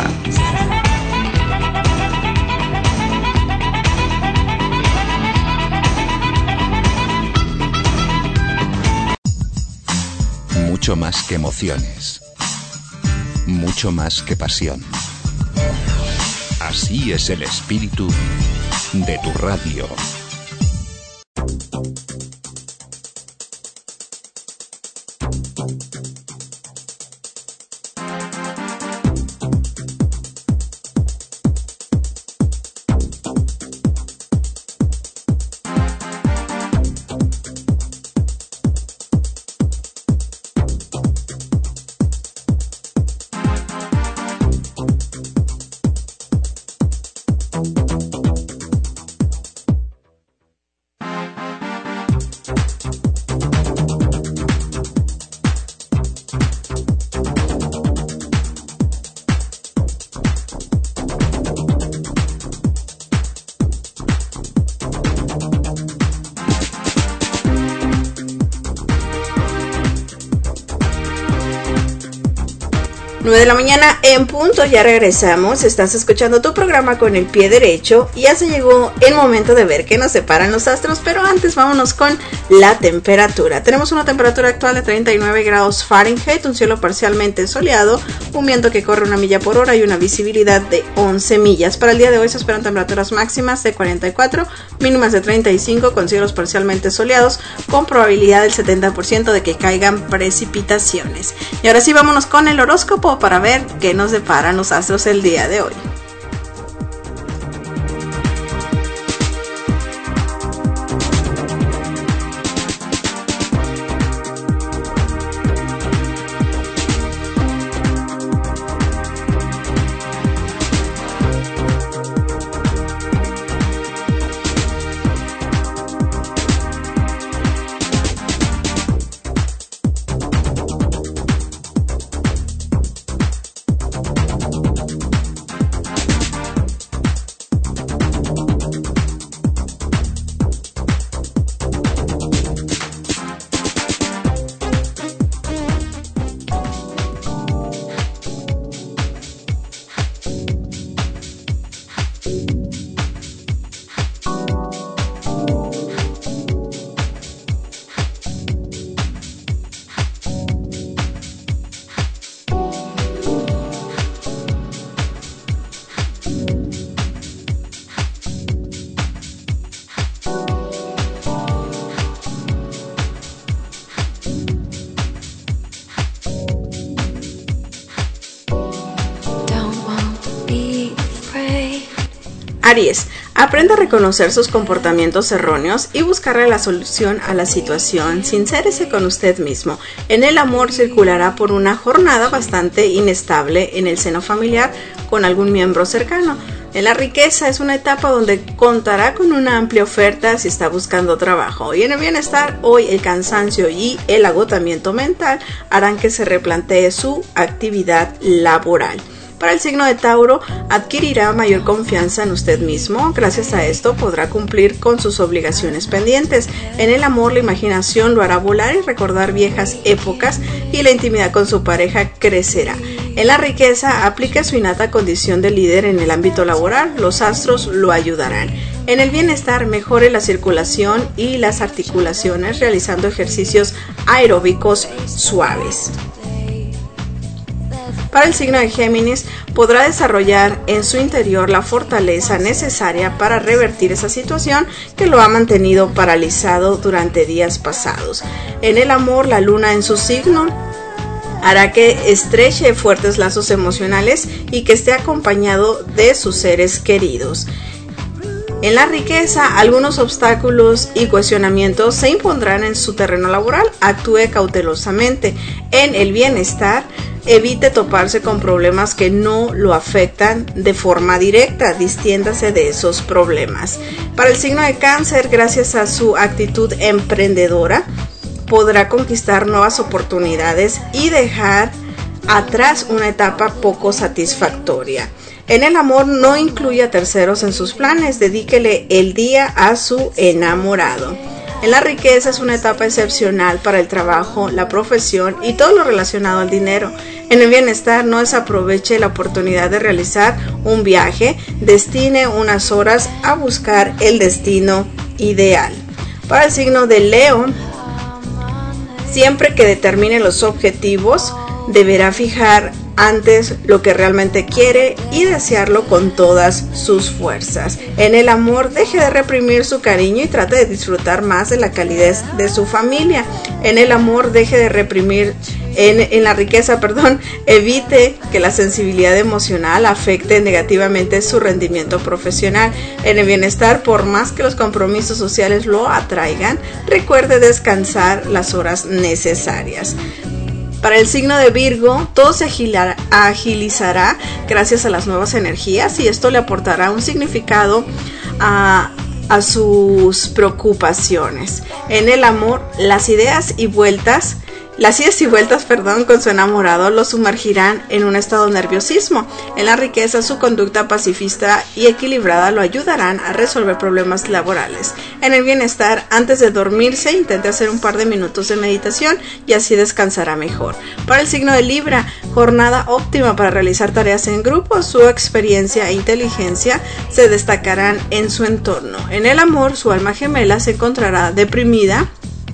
Mucho más que emociones. Mucho más que pasión. Así es el espíritu de tu radio. nueve de la mañana en punto, ya regresamos. Estás escuchando tu programa con el pie derecho. Ya se llegó el momento de ver qué nos separan los astros, pero antes vámonos con la temperatura. Tenemos una temperatura actual de treinta y nueve grados Fahrenheit, un cielo parcialmente soleado, un viento que corre una milla por hora y una visibilidad de once millas. Para el día de hoy se esperan temperaturas máximas de cuarenta y cuatro, mínimas de treinta y cinco, con cielos parcialmente soleados, con probabilidad del setenta por ciento de que caigan precipitaciones. Y ahora sí, vámonos con el horóscopo para ver qué nos deparan los astros el día de hoy. Aries, aprenda a reconocer sus comportamientos erróneos y buscarle la solución a la situación. Sincérese con usted mismo. En el amor circulará por una jornada bastante inestable en el seno familiar con algún miembro cercano. En la riqueza es una etapa donde contará con una amplia oferta si está buscando trabajo. Y en el bienestar, hoy el cansancio y el agotamiento mental harán que se replantee su actividad laboral. Para el signo de Tauro, adquirirá mayor confianza en usted mismo. Gracias a esto podrá cumplir con sus obligaciones pendientes. En el amor, la imaginación lo hará volar y recordar viejas épocas, y la intimidad con su pareja crecerá. En la riqueza, aplique su innata condición de líder en el ámbito laboral. Los astros lo ayudarán. En el bienestar, mejore la circulación y las articulaciones realizando ejercicios aeróbicos suaves. Para el signo de Géminis, podrá desarrollar en su interior la fortaleza necesaria para revertir esa situación que lo ha mantenido paralizado durante días pasados. En el amor, la luna en su signo hará que estreche fuertes lazos emocionales y que esté acompañado de sus seres queridos. En la riqueza, algunos obstáculos y cuestionamientos se impondrán en su terreno laboral. Actúe cautelosamente. En el bienestar, evite toparse con problemas que no lo afectan de forma directa. Distiéndase de esos problemas. Para el signo de Cáncer, gracias a su actitud emprendedora, podrá conquistar nuevas oportunidades y dejar atrás una etapa poco satisfactoria. En el amor, no incluya a terceros en sus planes. Dedíquele el día a su enamorado. En la riqueza, es una etapa excepcional para el trabajo, la profesión y todo lo relacionado al dinero. En el bienestar, no desaproveche la oportunidad de realizar un viaje. Destine unas horas a buscar el destino ideal. Para el signo de Leo, siempre que determine los objetivos, deberá fijar antes lo que realmente quiere y desearlo con todas sus fuerzas. En el amor, deje de reprimir su cariño y trate de disfrutar más de la calidez de su familia. En el amor, deje de reprimir, en, en la riqueza, perdón, evite que la sensibilidad emocional afecte negativamente su rendimiento profesional. En el bienestar, por más que los compromisos sociales lo atraigan, recuerde descansar las horas necesarias. Para el signo de Virgo, todo se agilará, agilizará gracias a las nuevas energías, y esto le aportará un significado a, a sus preocupaciones. En el amor, las ideas y vueltas Las idas y vueltas, perdón, con su enamorado lo sumergirán en un estado de nerviosismo. En la riqueza, su conducta pacifista y equilibrada lo ayudarán a resolver problemas laborales. En el bienestar, antes de dormirse, intente hacer un par de minutos de meditación y así descansará mejor. Para el signo de Libra, jornada óptima para realizar tareas en grupo. Su experiencia e inteligencia se destacarán en su entorno. En el amor, su alma gemela se encontrará deprimida.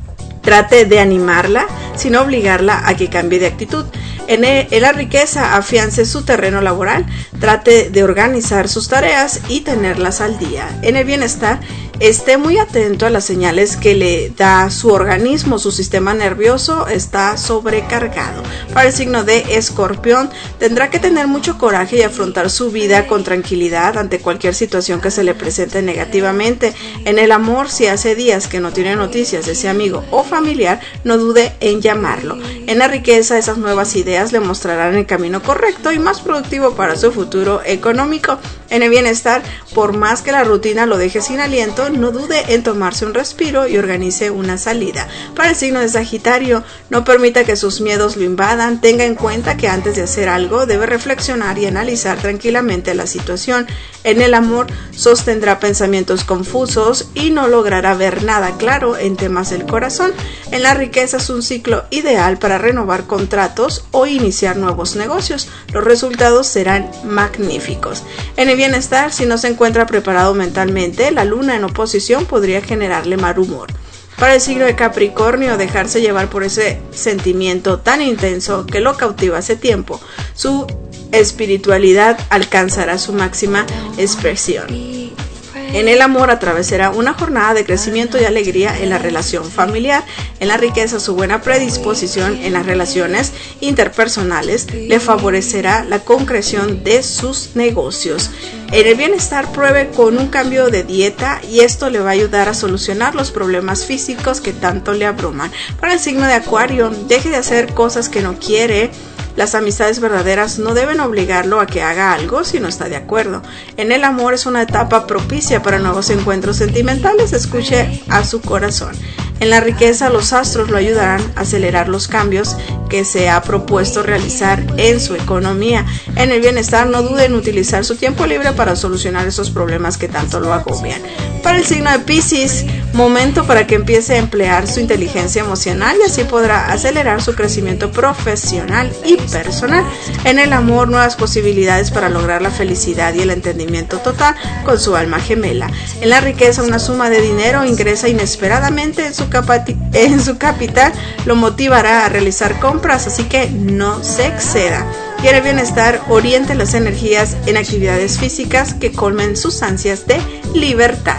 Trate de animarla sin obligarla a que cambie de actitud. En, el, en la riqueza, afiance su terreno laboral. Trate de organizar sus tareas y tenerlas al día. En el bienestar, esté muy atento a las señales que le da su organismo. Su sistema nervioso está sobrecargado. Para el signo de Escorpión, tendrá que tener mucho coraje y afrontar su vida con tranquilidad ante cualquier situación que se le presente negativamente. En el amor, si hace días que no tiene noticias de ese amigo o familiar, no dude en llamarlo. En la riqueza, esas nuevas ideas le mostrarán el camino correcto y más productivo para su futuro económico. En el bienestar, por más que la rutina lo deje sin aliento, no dude en tomarse un respiro y organice una salida. Para el signo de Sagitario, no permita que sus miedos lo invadan. Tenga en cuenta que antes de hacer algo debe reflexionar y analizar tranquilamente la situación. En el amor, sostendrá pensamientos confusos y no logrará ver nada claro en temas del corazón. En la riqueza, es un ciclo ideal para renovar contratos o iniciar nuevos negocios. Los resultados serán magníficos. En el bienestar, si no se encuentra preparado mentalmente, la luna en oposición podría generarle mal humor. Para el signo de Capricornio, dejarse llevar por ese sentimiento tan intenso que lo cautiva hace tiempo. Su espiritualidad alcanzará su máxima expresión. En el amor atravesará una jornada de crecimiento y alegría en la relación familiar. En la riqueza, su buena predisposición en las relaciones interpersonales le favorecerá la concreción de sus negocios. En el bienestar, pruebe con un cambio de dieta y esto le va a ayudar a solucionar los problemas físicos que tanto le abruman. Para el signo de Acuario, deje de hacer cosas que no quiere. Las amistades verdaderas no deben obligarlo a que haga algo si no está de acuerdo. En el amor es una etapa propicia para nuevos encuentros sentimentales. Escuche a su corazón. En la riqueza, los astros lo ayudarán a acelerar los cambios que se ha propuesto realizar en su economía. En el bienestar, no dude en utilizar su tiempo libre para solucionar esos problemas que tanto lo agobian. Para el signo de Piscis, momento para que empiece a emplear su inteligencia emocional y así podrá acelerar su crecimiento profesional y personal. En el amor, nuevas posibilidades para lograr la felicidad y el entendimiento total con su alma gemela. En la riqueza, una suma de dinero ingresa inesperadamente en su, en su capital, lo motivará a realizar compras, así que no se exceda. Y en el bienestar, oriente las energías en actividades físicas que colmen sus ansias de libertad.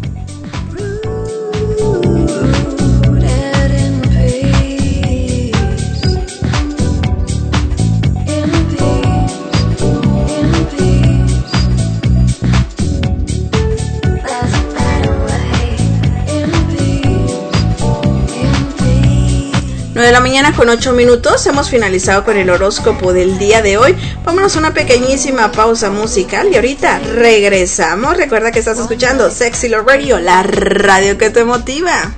nueve de la mañana con ocho minutos, hemos finalizado con el horóscopo del día de hoy. Vámonos a una pequeñísima pausa musical y ahorita regresamos. Recuerda que estás escuchando Sexy Love Radio, la radio que te motiva.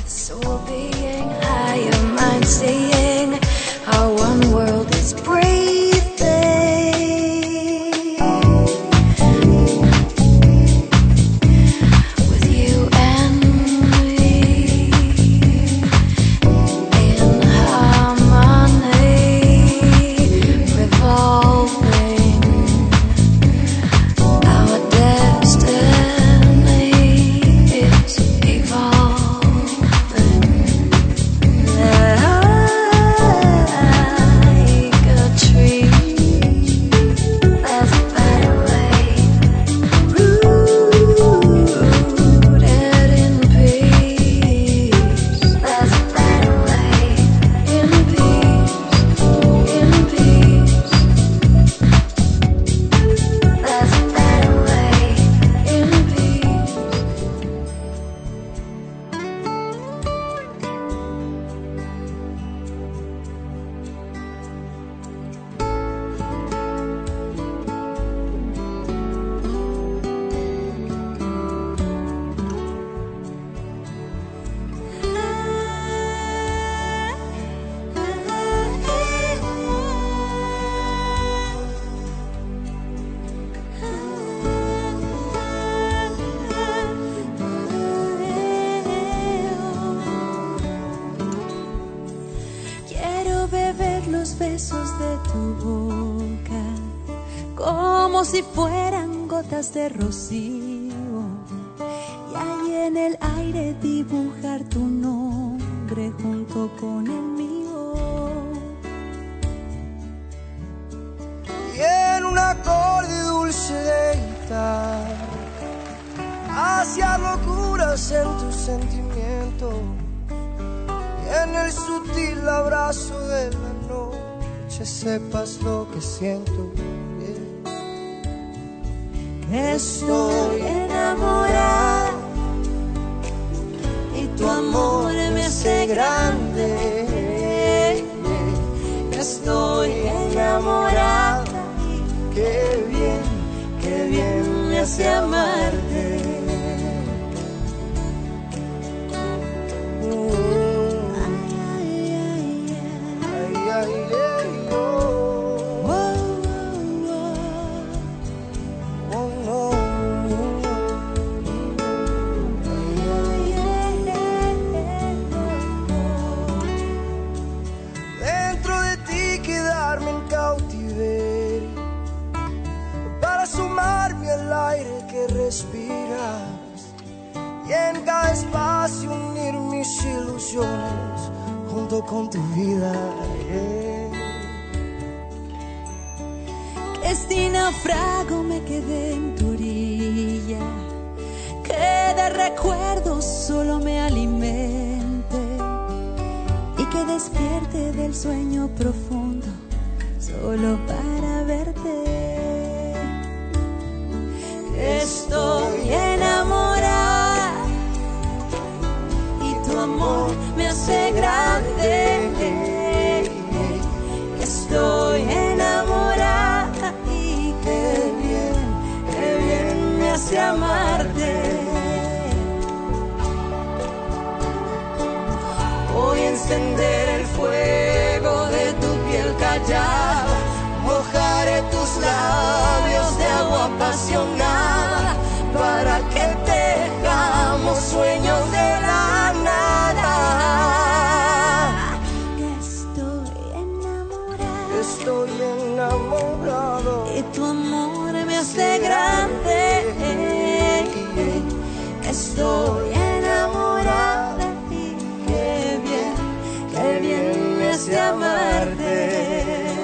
Si fueran gotas de rocío y ahí en el aire dibujar tu nombre junto con el mío y en un acorde dulce de guitarra hacia locuras en tu sentimiento y en el sutil abrazo de la noche sepas lo que siento. Estoy enamorada y tu amor me hace grande. Estoy enamorada, qué bien, qué bien me hace amarte. Respiras y en cada espacio unir mis ilusiones junto con tu vida. Yeah. Que si naufrago me quedé en tu orilla de recuerdos solo me alimente y que despierte del sueño profundo solo para verte. Estoy enamorada y tu amor me hace grande. Estoy enamorada y qué bien, qué bien me hace amarte. Voy a encender el fuego de tu piel callada, mojaré tus labios de agua apasionada para que tengamos sueños de la nada. Estoy enamorado, estoy enamorado y tu amor me hace grande. Estoy enamorada y qué bien, qué bien me hace amarte.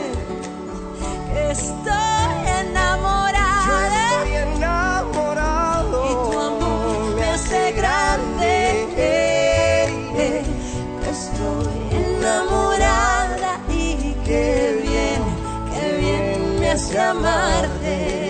Estoy enamorada, yo estoy enamorado y tu amor me hace grande. Estoy enamorada y qué bien, qué bien me hace amarte.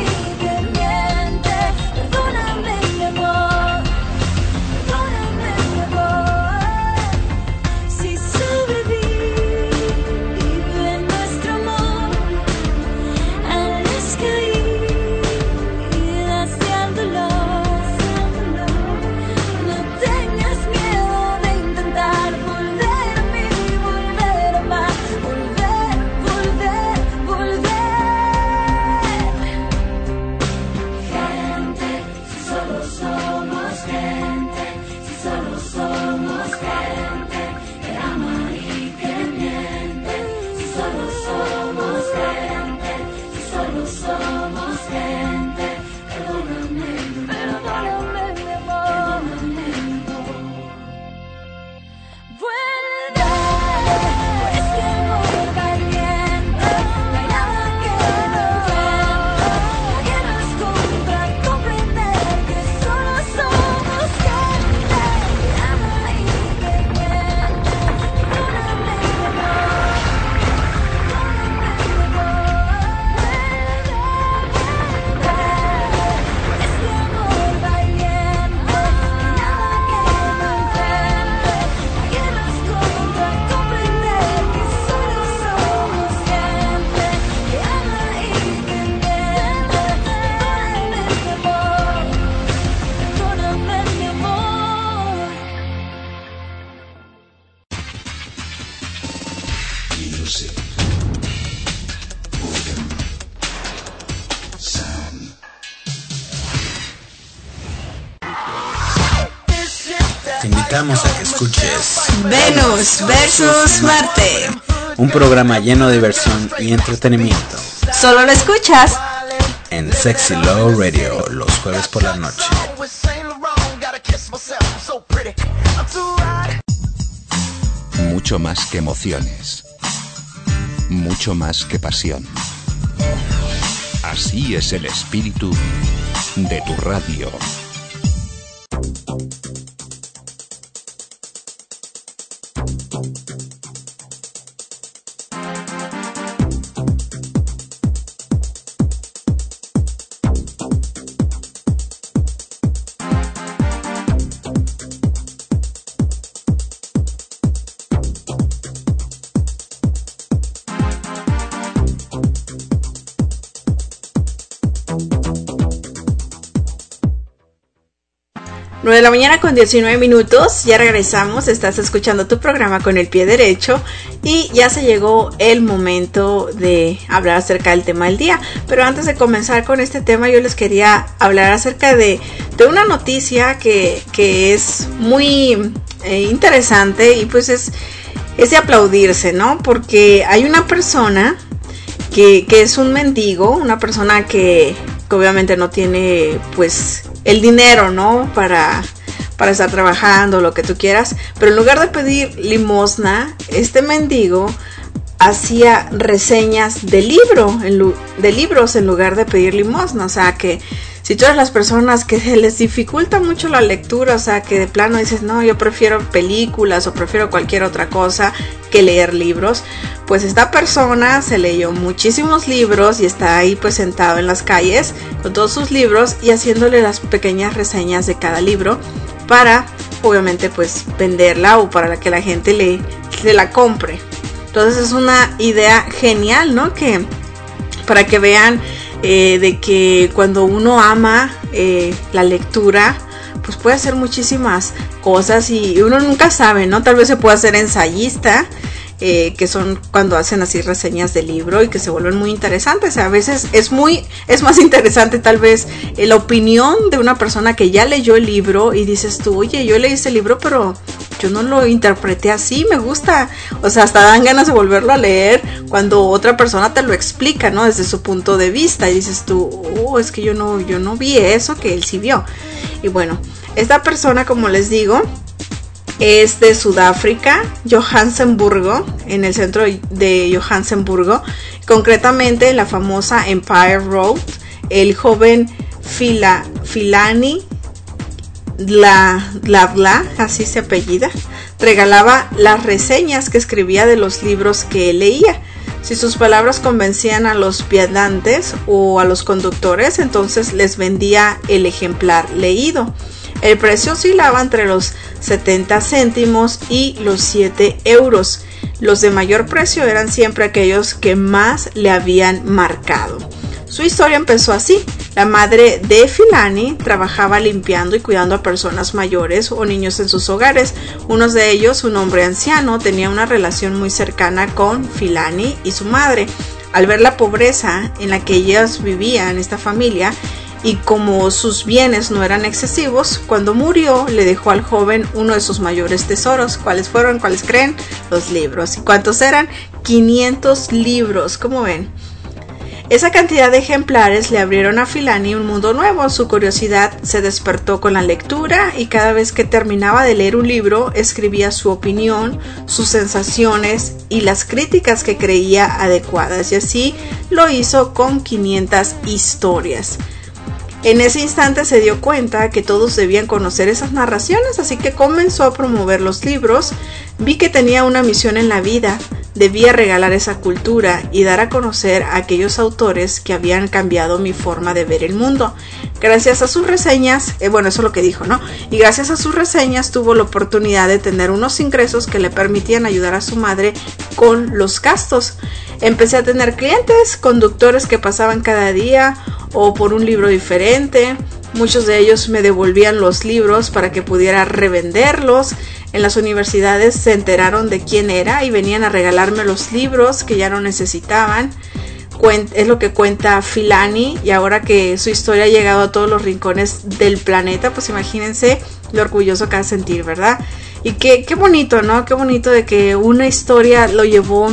Perdóname, mi amor. Exclusive. Organ. Sound. Te invitamos a que escuches Venus versus Marte. un programa lleno de diversión y entretenimiento Solo lo escuchas en Sexy Love Radio los jueves por la noche. Mucho más que emociones. Mucho más que pasión. Así es el espíritu de tu radio. nueve de la mañana con diecinueve minutos, ya regresamos, estás escuchando tu programa Con el Pie Derecho y ya se llegó el momento de hablar acerca del tema del día. Pero antes de comenzar con este tema, yo les quería hablar acerca de, de una noticia que, que es muy eh, interesante y pues es, es de aplaudirse, ¿no? Porque hay una persona que, que es un mendigo, una persona que, que obviamente no tiene pues el dinero, ¿no? Para, para estar trabajando, lo que tú quieras. Pero en lugar de pedir limosna, este mendigo hacía reseñas de libro, en, de libros en lugar de pedir limosna. O sea que si tú eres las personas que se les dificulta mucho la lectura, o sea que de plano dices, no, yo prefiero películas o prefiero cualquier otra cosa que leer libros, pues esta persona se leyó muchísimos libros y está ahí pues sentado en las calles con todos sus libros y haciéndole las pequeñas reseñas de cada libro para obviamente pues venderla o para que la gente le, le la compre. Entonces es una idea genial, ¿no? Que para que vean eh, de que cuando uno ama eh, la lectura, pues puede hacer muchísimas cosas y uno nunca sabe, ¿no? Tal vez se pueda hacer ensayista, eh, que son cuando hacen así reseñas de libro y que se vuelven muy interesantes. A veces es muy, es más interesante tal vez eh, la opinión de una persona que ya leyó el libro y dices tú, oye, yo leí este libro, pero yo no lo interpreté así, me gusta. O sea, hasta dan ganas de volverlo a leer cuando otra persona te lo explica, ¿no? Desde su punto de vista y dices tú, oh, es que yo no, yo no vi eso que él sí vio. Y bueno, esta persona, como les digo, es de Sudáfrica, Johannesburgo, en el centro de Johannesburgo, concretamente en la famosa Empire Road. El joven Fila, Filani La, la, la, así se apellida, regalaba las reseñas que escribía de los libros que él leía. Si sus palabras convencían a los viandantes o a los conductores, entonces les vendía el ejemplar leído. El precio oscilaba entre los setenta céntimos y los siete euros. Los de mayor precio eran siempre aquellos que más le habían marcado. Su historia empezó así. La madre de Filani trabajaba limpiando y cuidando a personas mayores o niños en sus hogares. Uno de ellos, un hombre anciano, tenía una relación muy cercana con Filani y su madre. Al ver la pobreza en la que ellas vivían, esta familia, y como sus bienes no eran excesivos, cuando murió le dejó al joven uno de sus mayores tesoros. ¿Cuáles fueron? ¿Cuáles creen? Los libros. ¿Y cuántos eran? quinientos libros, ¿cómo ven? Esa cantidad de ejemplares le abrieron a Filani un mundo nuevo. Su curiosidad se despertó con la lectura y cada vez que terminaba de leer un libro escribía su opinión, sus sensaciones y las críticas que creía adecuadas, y así lo hizo con quinientas historias. En ese instante se dio cuenta que todos debían conocer esas narraciones, así que comenzó a promover los libros. Vi que tenía una misión en la vida, debía regalar esa cultura y dar a conocer a aquellos autores que habían cambiado mi forma de ver el mundo. Gracias a sus reseñas, eh, bueno, eso es lo que dijo, ¿no? Y gracias a sus reseñas tuvo la oportunidad de tener unos ingresos que le permitían ayudar a su madre con los gastos. Empecé a tener clientes, conductores que pasaban cada día o por un libro diferente. Muchos de ellos me devolvían los libros para que pudiera revenderlos. En las universidades se enteraron de quién era y venían a regalarme los libros que ya no necesitaban. Es lo que cuenta Filani, y ahora que su historia ha llegado a todos los rincones del planeta, pues imagínense lo orgulloso que va a sentir, ¿verdad? Y qué, qué bonito, ¿no? Qué bonito de que una historia lo llevó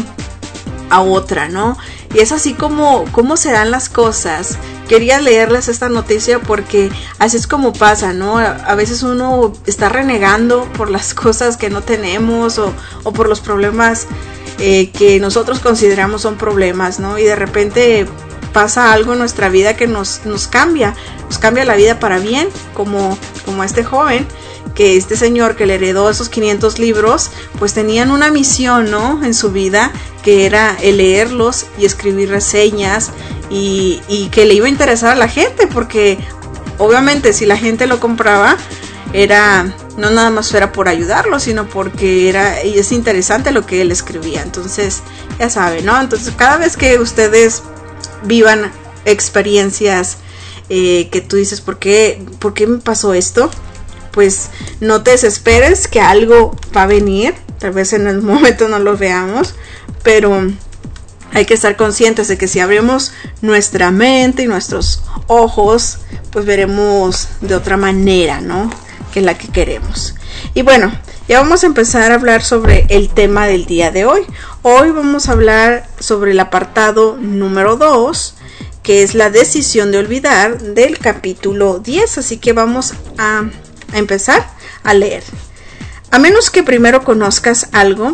a otra, ¿no? Y es así como, como se dan las cosas. Quería leerles esta noticia porque así es como pasa, ¿no? A, a veces uno está renegando por las cosas que no tenemos o, o por los problemas eh, que nosotros consideramos son problemas, ¿no? Y de repente pasa algo en nuestra vida que nos, nos cambia, nos cambia la vida para bien, como, como este joven, que este señor que le heredó esos quinientos libros, pues tenían una misión, ¿no? En su vida, que era el leerlos y escribir reseñas y, y que le iba a interesar a la gente, porque obviamente si la gente lo compraba, era no nada más era por ayudarlo, sino porque era y es interesante lo que él escribía. Entonces, ya saben, ¿no? Entonces, cada vez que ustedes vivan experiencias eh, que tú dices, ¿por qué, ¿por qué me pasó esto? Pues no te desesperes, que algo va a venir. Tal vez en el momento no lo veamos, pero hay que estar conscientes de que si abrimos nuestra mente y nuestros ojos, pues veremos de otra manera, ¿no? Que la que queremos. Y bueno, ya vamos a empezar a hablar sobre el tema del día de hoy. Hoy vamos a hablar sobre el apartado número dos, que es la decisión de olvidar, del capítulo diez. Así que vamos a, a empezar a leer. A menos que primero conozcas algo,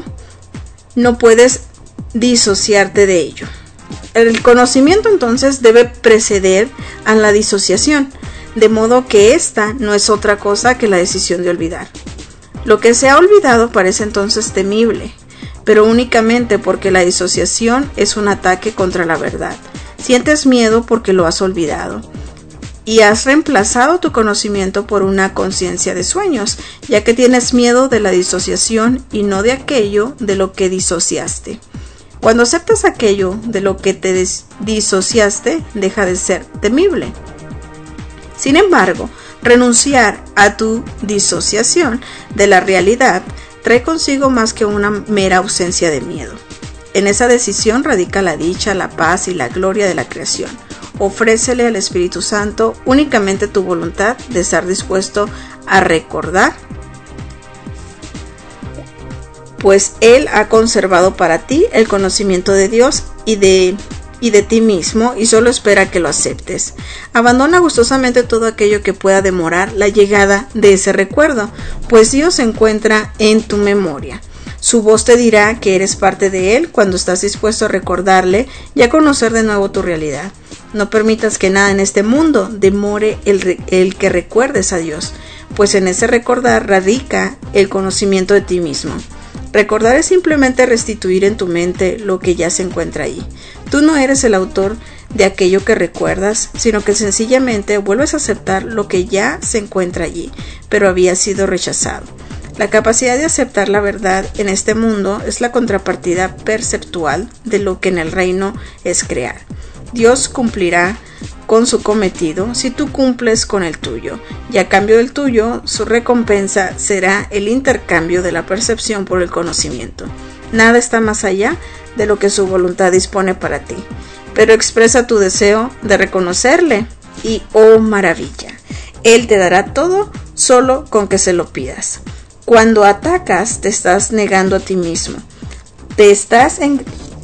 no puedes disociarte de ello. El conocimiento entonces debe preceder a la disociación, de modo que esta no es otra cosa que la decisión de olvidar. Lo que se ha olvidado parece entonces temible, pero únicamente porque la disociación es un ataque contra la verdad. Sientes miedo porque lo has olvidado y has reemplazado tu conocimiento por una conciencia de sueños, ya que tienes miedo de la disociación y no de aquello de lo que disociaste. Cuando aceptas aquello de lo que te des- disociaste, deja de ser temible. Sin embargo, renunciar a tu disociación de la realidad trae consigo más que una mera ausencia de miedo. En esa decisión radica la dicha, la paz y la gloria de la creación. Ofrécele al Espíritu Santo únicamente tu voluntad de estar dispuesto a recordar, pues Él ha conservado para ti el conocimiento de Dios y de y de ti mismo, y solo espera que lo aceptes. Abandona gustosamente todo aquello que pueda demorar la llegada de ese recuerdo, pues Dios se encuentra en tu memoria. Su voz te dirá que eres parte de Él cuando estás dispuesto a recordarle y a conocer de nuevo tu realidad. No permitas que nada en este mundo demore el, el que recuerdes a Dios, pues en ese recordar radica el conocimiento de ti mismo. Recordar es simplemente restituir en tu mente lo que ya se encuentra ahí. Tú no eres el autor de aquello que recuerdas, sino que sencillamente vuelves a aceptar lo que ya se encuentra allí, pero había sido rechazado. La capacidad de aceptar la verdad en este mundo es la contrapartida perceptual de lo que en el reino es crear. Dios cumplirá con su cometido si tú cumples con el tuyo, y a cambio del tuyo, su recompensa será el intercambio de la percepción por el conocimiento. Nada está más allá de lo que su voluntad dispone para ti, pero expresa tu deseo de reconocerle y, oh maravilla, Él te dará todo solo con que se lo pidas. Cuando atacas, te estás negando a ti mismo, te estás en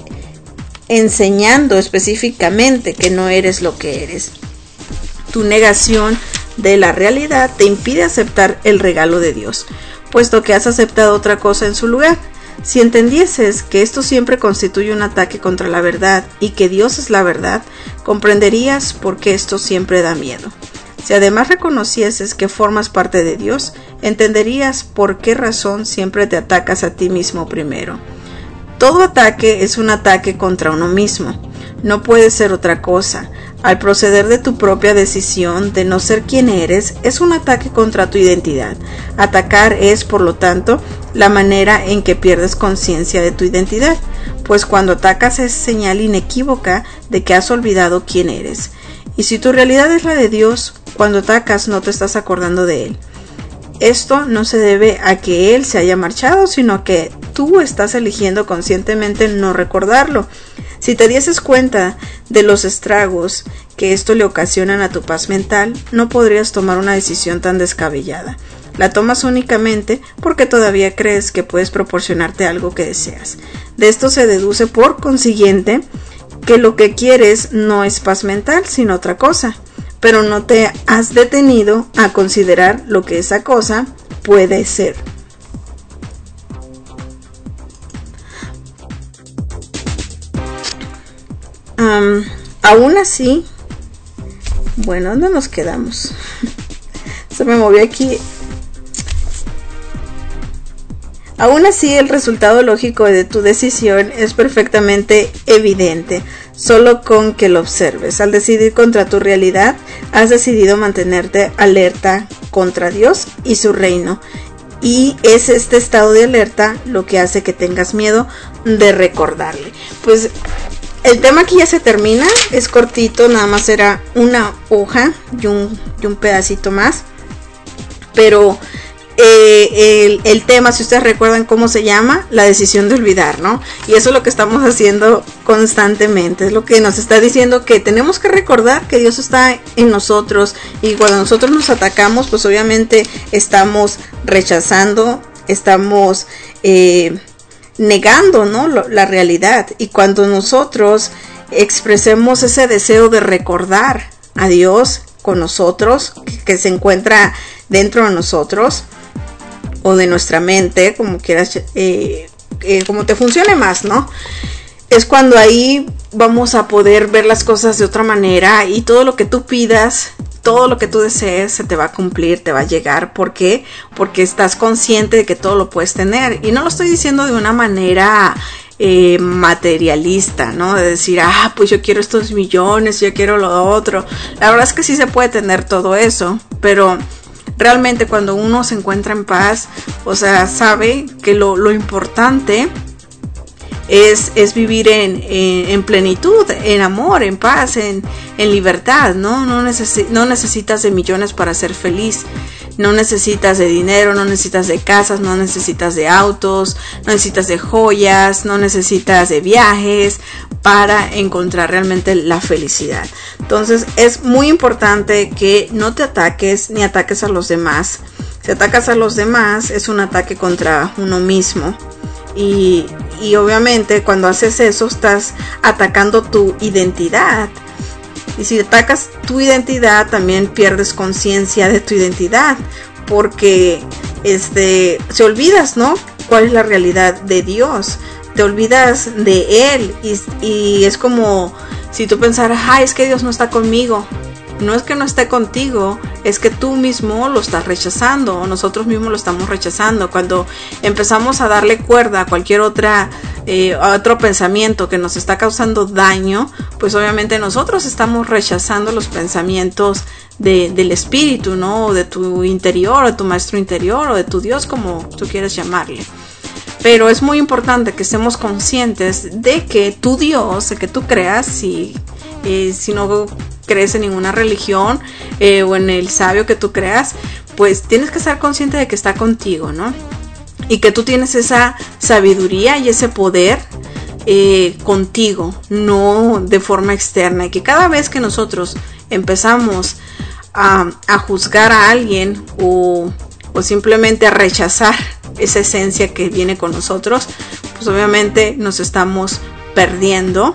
enseñando específicamente que no eres lo que eres. Tu negación de la realidad te impide aceptar el regalo de Dios, puesto que has aceptado otra cosa en su lugar. Si entendieses que esto siempre constituye un ataque contra la verdad y que Dios es la verdad, comprenderías por qué esto siempre da miedo. Si además reconocieses que formas parte de Dios, entenderías por qué razón siempre te atacas a ti mismo primero. Todo ataque es un ataque contra uno mismo. No puede ser otra cosa. Al proceder de tu propia decisión de no ser quien eres, es un ataque contra tu identidad. Atacar es, por lo tanto, la manera en que pierdes conciencia de tu identidad, pues cuando atacas es señal inequívoca de que has olvidado quién eres. Y si tu realidad es la de Dios, cuando atacas no te estás acordando de Él. Esto no se debe a que Él se haya marchado, sino a que tú estás eligiendo conscientemente no recordarlo. Si te dieses cuenta de los estragos que esto le ocasionan a tu paz mental, no podrías tomar una decisión tan descabellada. La tomas únicamente porque todavía crees que puedes proporcionarte algo que deseas. De esto se deduce por consiguiente que lo que quieres no es paz mental, sino otra cosa, pero no te has detenido a considerar lo que esa cosa puede ser. Um, aún así, bueno, ¿dónde nos quedamos? Se me movió aquí. Aún así, el resultado lógico de tu decisión es perfectamente evidente, solo con que lo observes. Al decidir contra tu realidad, has decidido mantenerte alerta contra Dios y su reino. Y es este estado de alerta lo que hace que tengas miedo de recordarle. Pues el tema aquí ya se termina, es cortito, nada más era una hoja y un, y un pedacito más. Pero Eh, el, el tema, si ustedes recuerdan cómo se llama, la decisión de olvidar, ¿no? Y eso es lo que estamos haciendo constantemente, es lo que nos está diciendo que tenemos que recordar que Dios está en nosotros, y cuando nosotros nos atacamos, pues obviamente estamos rechazando, estamos eh, negando, ¿no? Lo, la realidad, y cuando nosotros expresemos ese deseo de recordar a Dios con nosotros, que, que se encuentra dentro de nosotros, o de nuestra mente, como quieras, eh, eh, como te funcione más, ¿no? Es cuando ahí vamos a poder ver las cosas de otra manera, y todo lo que tú pidas, todo lo que tú desees, se te va a cumplir, te va a llegar. ¿Por qué? Porque estás consciente de que todo lo puedes tener. Y no lo estoy diciendo de una manera eh, materialista, ¿no? De decir, ah, pues yo quiero estos millones, yo quiero lo otro. La verdad es que sí se puede tener todo eso, pero realmente cuando uno se encuentra en paz, o sea, sabe que lo, lo importante es, es vivir en, en, en plenitud, en amor, en paz, en, en libertad, ¿no? No, necesi- no necesitas de millones para ser feliz, no necesitas de dinero, no necesitas de casas, no necesitas de autos, no necesitas de joyas, no necesitas de viajes para encontrar realmente la felicidad. Entonces es muy importante que no te ataques ni ataques a los demás. Si atacas a los demás es un ataque contra uno mismo, y, y obviamente cuando haces eso estás atacando tu identidad. Y si atacas tu identidad, también pierdes conciencia de tu identidad, porque este, se olvidas, ¿no? ¿Cuál es la realidad de Dios? Te olvidas de Él, y, y es como si tú pensaras, ah, es que Dios no está conmigo. No es que no esté contigo, es que tú mismo lo estás rechazando, o nosotros mismos lo estamos rechazando. Cuando empezamos a darle cuerda a cualquier otra eh, a otro pensamiento que nos está causando daño, pues obviamente nosotros estamos rechazando los pensamientos de, del espíritu, ¿no? O de tu interior, o de tu maestro interior, o de tu Dios, como tú quieres llamarle. Pero es muy importante que estemos conscientes de que tu Dios, de que tú creas, si, eh, si no crees en ninguna religión eh, o en el sabio que tú creas, pues tienes que estar consciente de que está contigo, ¿no? Y que tú tienes esa sabiduría y ese poder eh, contigo, no de forma externa. Y que cada vez que nosotros empezamos a, a juzgar a alguien o, o simplemente a rechazar esa esencia que viene con nosotros, pues obviamente nos estamos perdiendo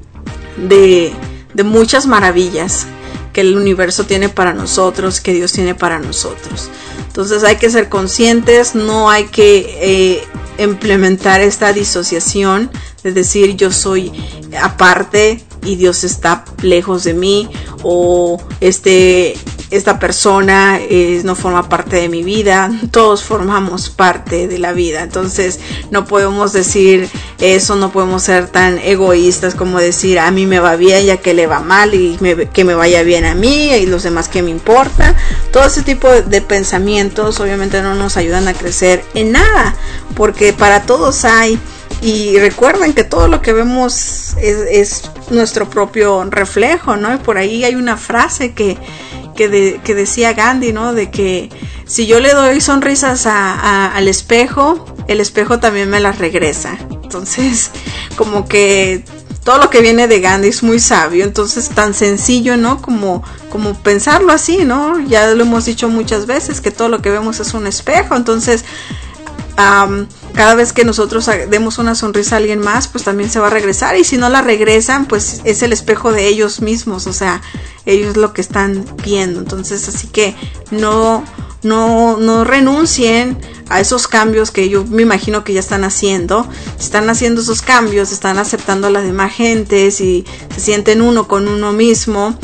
de, de muchas maravillas que el universo tiene para nosotros, que Dios tiene para nosotros. Entonces hay que ser conscientes, no hay que eh, implementar esta disociación de decir yo soy aparte y Dios está lejos de mí, o este esta persona eh, no forma parte de mi vida. Todos formamos parte de la vida, entonces no podemos decir eso, no podemos ser tan egoístas como decir a mí me va bien ya que le va mal, y me, que me vaya bien a mí y los demás que me importa. Todo ese tipo de, de pensamientos obviamente no nos ayudan a crecer en nada, porque para todos hay Y recuerden que todo lo que vemos es, es nuestro propio reflejo, ¿no? Y por ahí hay una frase que, que, de, que decía Gandhi, ¿no? De que si yo le doy sonrisas a, a, al espejo, el espejo también me las regresa. Entonces, como que todo lo que viene de Gandhi es muy sabio. Entonces, tan sencillo, ¿no? Como, como pensarlo así, ¿no? Ya lo hemos dicho muchas veces, que todo lo que vemos es un espejo. Entonces, Um, cada vez que nosotros demos una sonrisa a alguien más, pues también se va a regresar, y si no la regresan, pues es el espejo de ellos mismos, o sea, ellos lo que están viendo. Entonces, así que no, no, no renuncien a esos cambios que yo me imagino que ya están haciendo. Están haciendo esos cambios, están aceptando a las demás gentes y se sienten uno con uno mismo.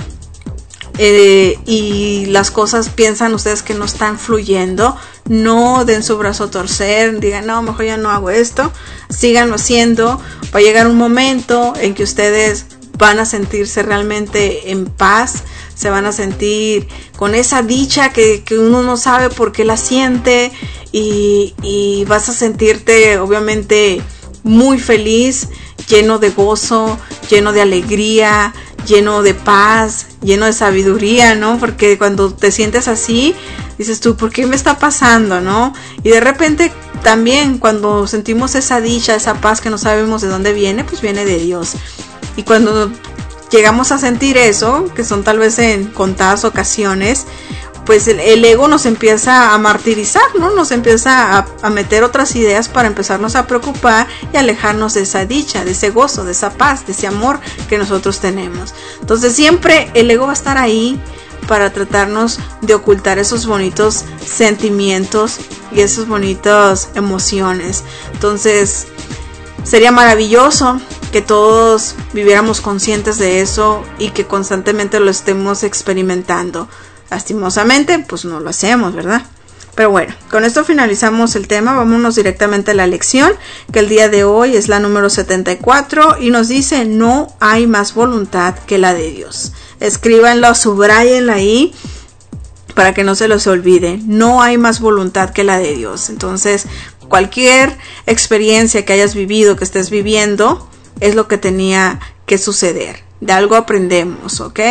Eh, y las cosas piensan ustedes que no están fluyendo, no den su brazo a torcer, digan no, mejor ya no hago esto, síganlo haciendo. Va a llegar un momento en que ustedes van a sentirse realmente en paz, se van a sentir con esa dicha que, que uno no sabe por qué la siente, y, y vas a sentirte obviamente muy feliz, lleno de gozo, lleno de alegría, lleno de paz, lleno de sabiduría, ¿no? Porque cuando te sientes así, dices tú, ¿por qué me está pasando, no? Y de repente también cuando sentimos esa dicha, esa paz que no sabemos de dónde viene, pues viene de Dios. Y cuando llegamos a sentir eso, que son tal vez en contadas ocasiones, pues el, el ego nos empieza a martirizar, ¿no? Nos empieza a, a meter otras ideas para empezarnos a preocupar y alejarnos de esa dicha, de ese gozo, de esa paz, de ese amor que nosotros tenemos. Entonces siempre el ego va a estar ahí para tratarnos de ocultar esos bonitos sentimientos y esas bonitas emociones. Entonces sería maravilloso que todos viviéramos conscientes de eso y que constantemente lo estemos experimentando. Lastimosamente, pues no lo hacemos, ¿verdad? Pero bueno, con esto finalizamos el tema. Vámonos directamente a la lección, que el día de hoy es la número setenta y cuatro y nos dice: no hay más voluntad que la de Dios. Escríbanlo, subrayenla ahí para que no se los olvide. No hay más voluntad que la de Dios. Entonces, cualquier experiencia que hayas vivido, que estés viviendo, es lo que tenía que suceder. De algo aprendemos, ¿ok?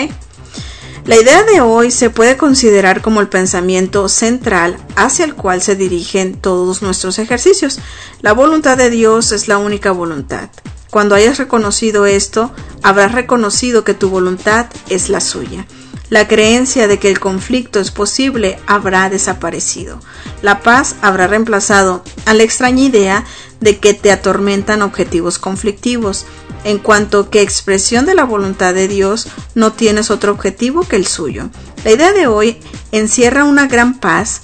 La idea de hoy se puede considerar como el pensamiento central hacia el cual se dirigen todos nuestros ejercicios. La voluntad de Dios es la única voluntad. Cuando hayas reconocido esto, habrás reconocido que tu voluntad es la suya. La creencia de que el conflicto es posible habrá desaparecido. La paz habrá reemplazado a la extraña idea de que te atormentan objetivos conflictivos. En cuanto que expresión de la voluntad de Dios, no tienes otro objetivo que el suyo. La idea de hoy encierra una gran paz,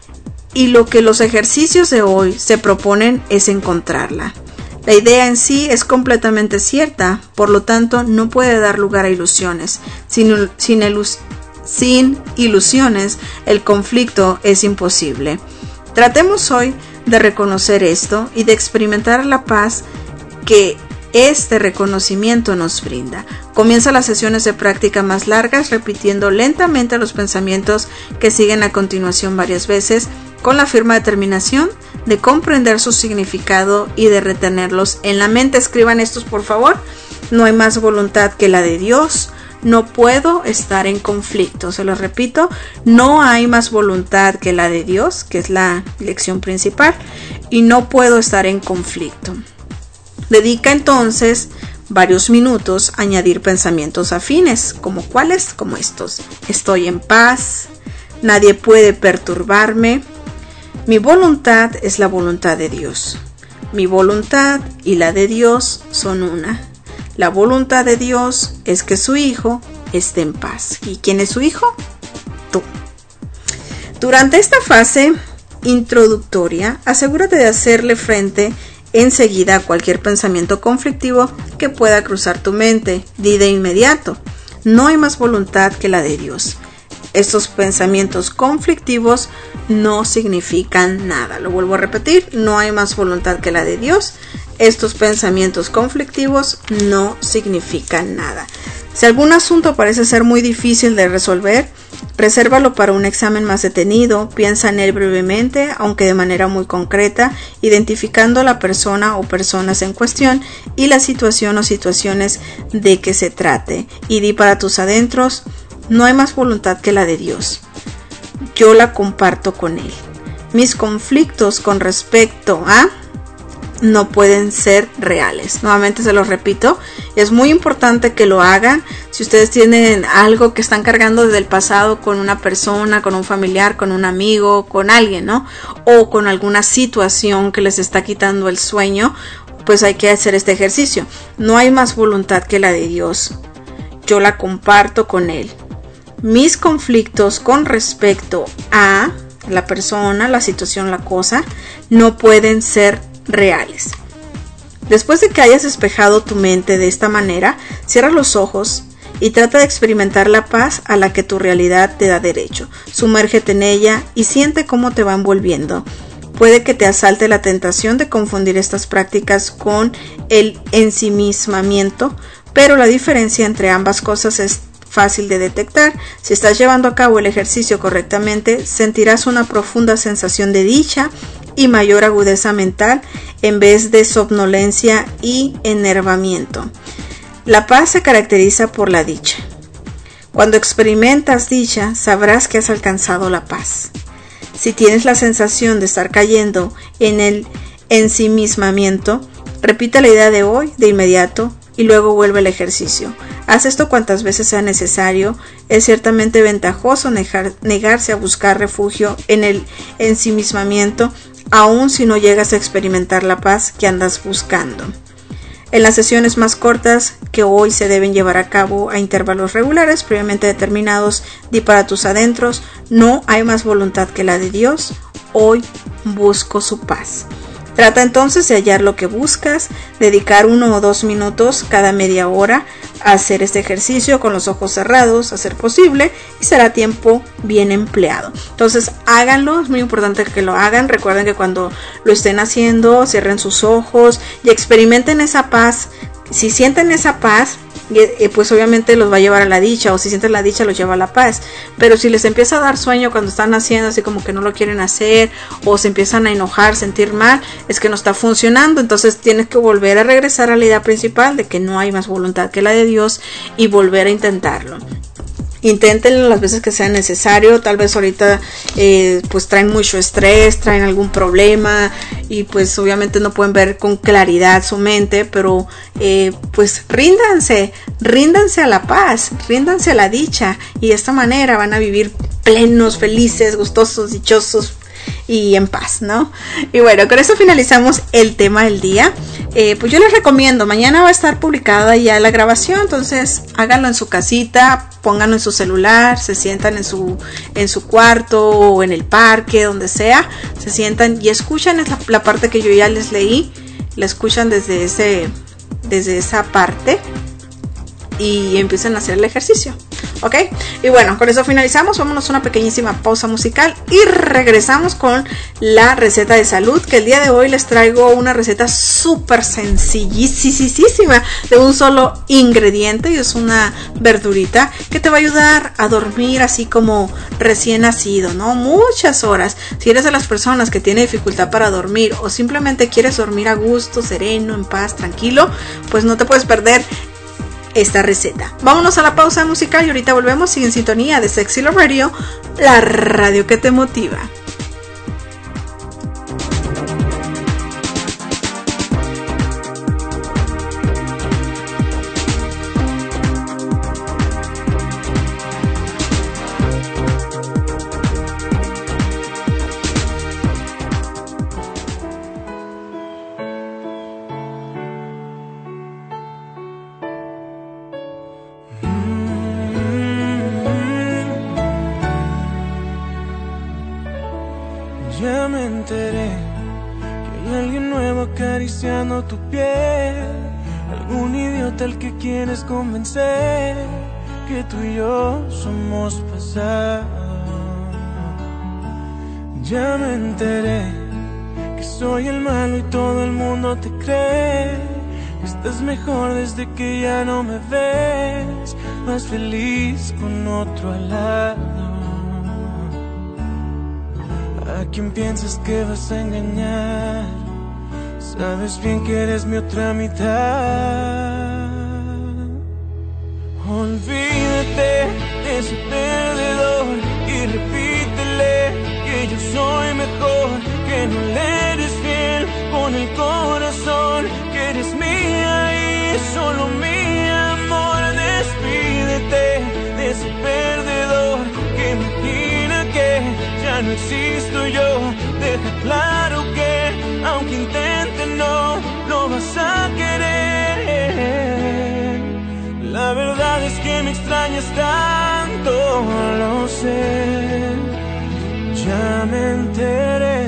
y lo que los ejercicios de hoy se proponen es encontrarla. La idea en sí es completamente cierta, por lo tanto no puede dar lugar a ilusiones. Sin, sin, ilus, sin ilusiones, el conflicto es imposible. Tratemos hoy de reconocer esto y de experimentar la paz que este reconocimiento nos brinda. Comienza las sesiones de práctica más largas repitiendo lentamente los pensamientos que siguen a continuación varias veces, con la firme determinación de comprender su significado y de retenerlos en la mente. Escriban estos, por favor. No hay más voluntad que la de Dios. No puedo estar en conflicto. Se los repito, no hay más voluntad que la de Dios, que es la lección principal, y no puedo estar en conflicto. Dedica entonces varios minutos a añadir pensamientos afines, como cuáles, como estos: estoy en paz, nadie puede perturbarme, mi voluntad es la voluntad de Dios, mi voluntad y la de Dios son una. La voluntad de Dios es que su hijo esté en paz. ¿Y quién es su hijo? Tú. Durante esta fase introductoria, asegúrate de hacerle frente enseguida a cualquier pensamiento conflictivo que pueda cruzar tu mente. Di de inmediato: no hay más voluntad que la de Dios. Estos pensamientos conflictivos no significan nada. Lo vuelvo a repetir: no hay más voluntad que la de Dios. Estos pensamientos conflictivos no significan nada. Si algún asunto parece ser muy difícil de resolver, Resérvalo para un examen más detenido, piensa en él brevemente, aunque de manera muy concreta, identificando la persona o personas en cuestión y la situación o situaciones de que se trate. Y di para tus adentros, no hay más voluntad que la de Dios. Yo la comparto con Él. Mis conflictos con respecto a no pueden ser reales. Nuevamente se los repito, es muy importante que lo hagan. Si ustedes tienen algo que están cargando desde el pasado con una persona, con un familiar, con un amigo, con alguien, ¿no? O con alguna situación que les está quitando el sueño, pues hay que hacer este ejercicio. No hay más voluntad que la de Dios. Yo la comparto con Él. Mis conflictos con respecto a la persona, la situación, la cosa, no pueden ser reales. Después de que hayas despejado tu mente de esta manera, cierra los ojos y trata de experimentar la paz a la que tu realidad te da derecho. Sumérgete en ella y siente cómo te va envolviendo. Puede que te asalte la tentación de confundir estas prácticas con el ensimismamiento, pero la diferencia entre ambas cosas es fácil de detectar. Si estás llevando a cabo el ejercicio correctamente, sentirás una profunda sensación de dicha y mayor agudeza mental en vez de somnolencia y enervamiento. La paz se caracteriza por la dicha. Cuando experimentas dicha, sabrás que has alcanzado la paz. Si tienes la sensación de estar cayendo en el ensimismamiento, repite la idea de hoy de inmediato y luego vuelve al ejercicio. Haz esto cuantas veces sea necesario. Es ciertamente ventajoso negar, negarse a buscar refugio en el ensimismamiento, aun si no llegas a experimentar la paz que andas buscando. En las sesiones más cortas que hoy se deben llevar a cabo a intervalos regulares previamente determinados, di para tus adentros, no hay más voluntad que la de Dios, hoy busco su paz. Trata entonces de hallar lo que buscas, dedicar uno o dos minutos cada media hora a hacer este ejercicio con los ojos cerrados, a ser posible, y será tiempo bien empleado. Entonces háganlo, es muy importante que lo hagan. Recuerden que cuando lo estén haciendo, cierren sus ojos y experimenten esa paz. Si sienten esa paz, pues obviamente los va a llevar a la dicha, o si sienten la dicha los lleva a la paz. Pero si les empieza a dar sueño cuando están haciendo, así como que no lo quieren hacer, o se empiezan a enojar, sentir mal, es que no está funcionando. Entonces tienes que volver a regresar a la idea principal de que no hay más voluntad que la de Dios y volver a intentarlo. Inténtenlo las veces que sea necesario. Tal vez ahorita eh, pues traen mucho estrés, traen algún problema y pues obviamente no pueden ver con claridad su mente, pero eh, pues ríndanse, ríndanse a la paz, ríndanse a la dicha, y de esta manera van a vivir plenos, felices, gustosos, dichosos y en paz, ¿no? Y bueno, con esto finalizamos el tema del día. Eh, pues yo les recomiendo, mañana va a estar publicada ya la grabación, entonces háganlo en su casita, pónganlo en su celular, se sientan en su, en su cuarto o en el parque, donde sea, se sientan y escuchan la, la parte que yo ya les leí, la escuchan desde, ese, desde esa parte y empiezan a hacer el ejercicio. ¿Ok? Y bueno, con eso finalizamos. Vámonos a una pequeñísima pausa musical y regresamos con la receta de salud, que el día de hoy les traigo una receta súper sencillísima de un solo ingrediente, y es una verdurita que te va a ayudar a dormir así como recién nacido, ¿no? Muchas horas. Si eres de las personas que tiene dificultad para dormir o simplemente quieres dormir a gusto, sereno, en paz, tranquilo, pues no te puedes perder esta receta. Vámonos a la pausa musical y ahorita volvemos. Sigue en sintonía de Sexy Love Radio, la radio que te motiva. Ya me enteré que hay alguien nuevo acariciando tu piel, algún idiota al que quieres convencer que tú y yo somos pasado. Ya me enteré que soy el malo y todo el mundo te cree que estás mejor desde que ya no me ves, más feliz con otro al lado. ¿A quién piensas que vas a engañar? Sabes bien que eres mi otra mitad. Olvídate de ese perdedor y repítele que yo soy mejor, que no le eres fiel con el corazón, que eres mía y solo mi amor. Despídete de ese perdedor que imagina que ya no existo yo. Deja claro que aunque intente no lo vas a querer. La verdad es que me extrañas tanto, lo sé, ya me enteré.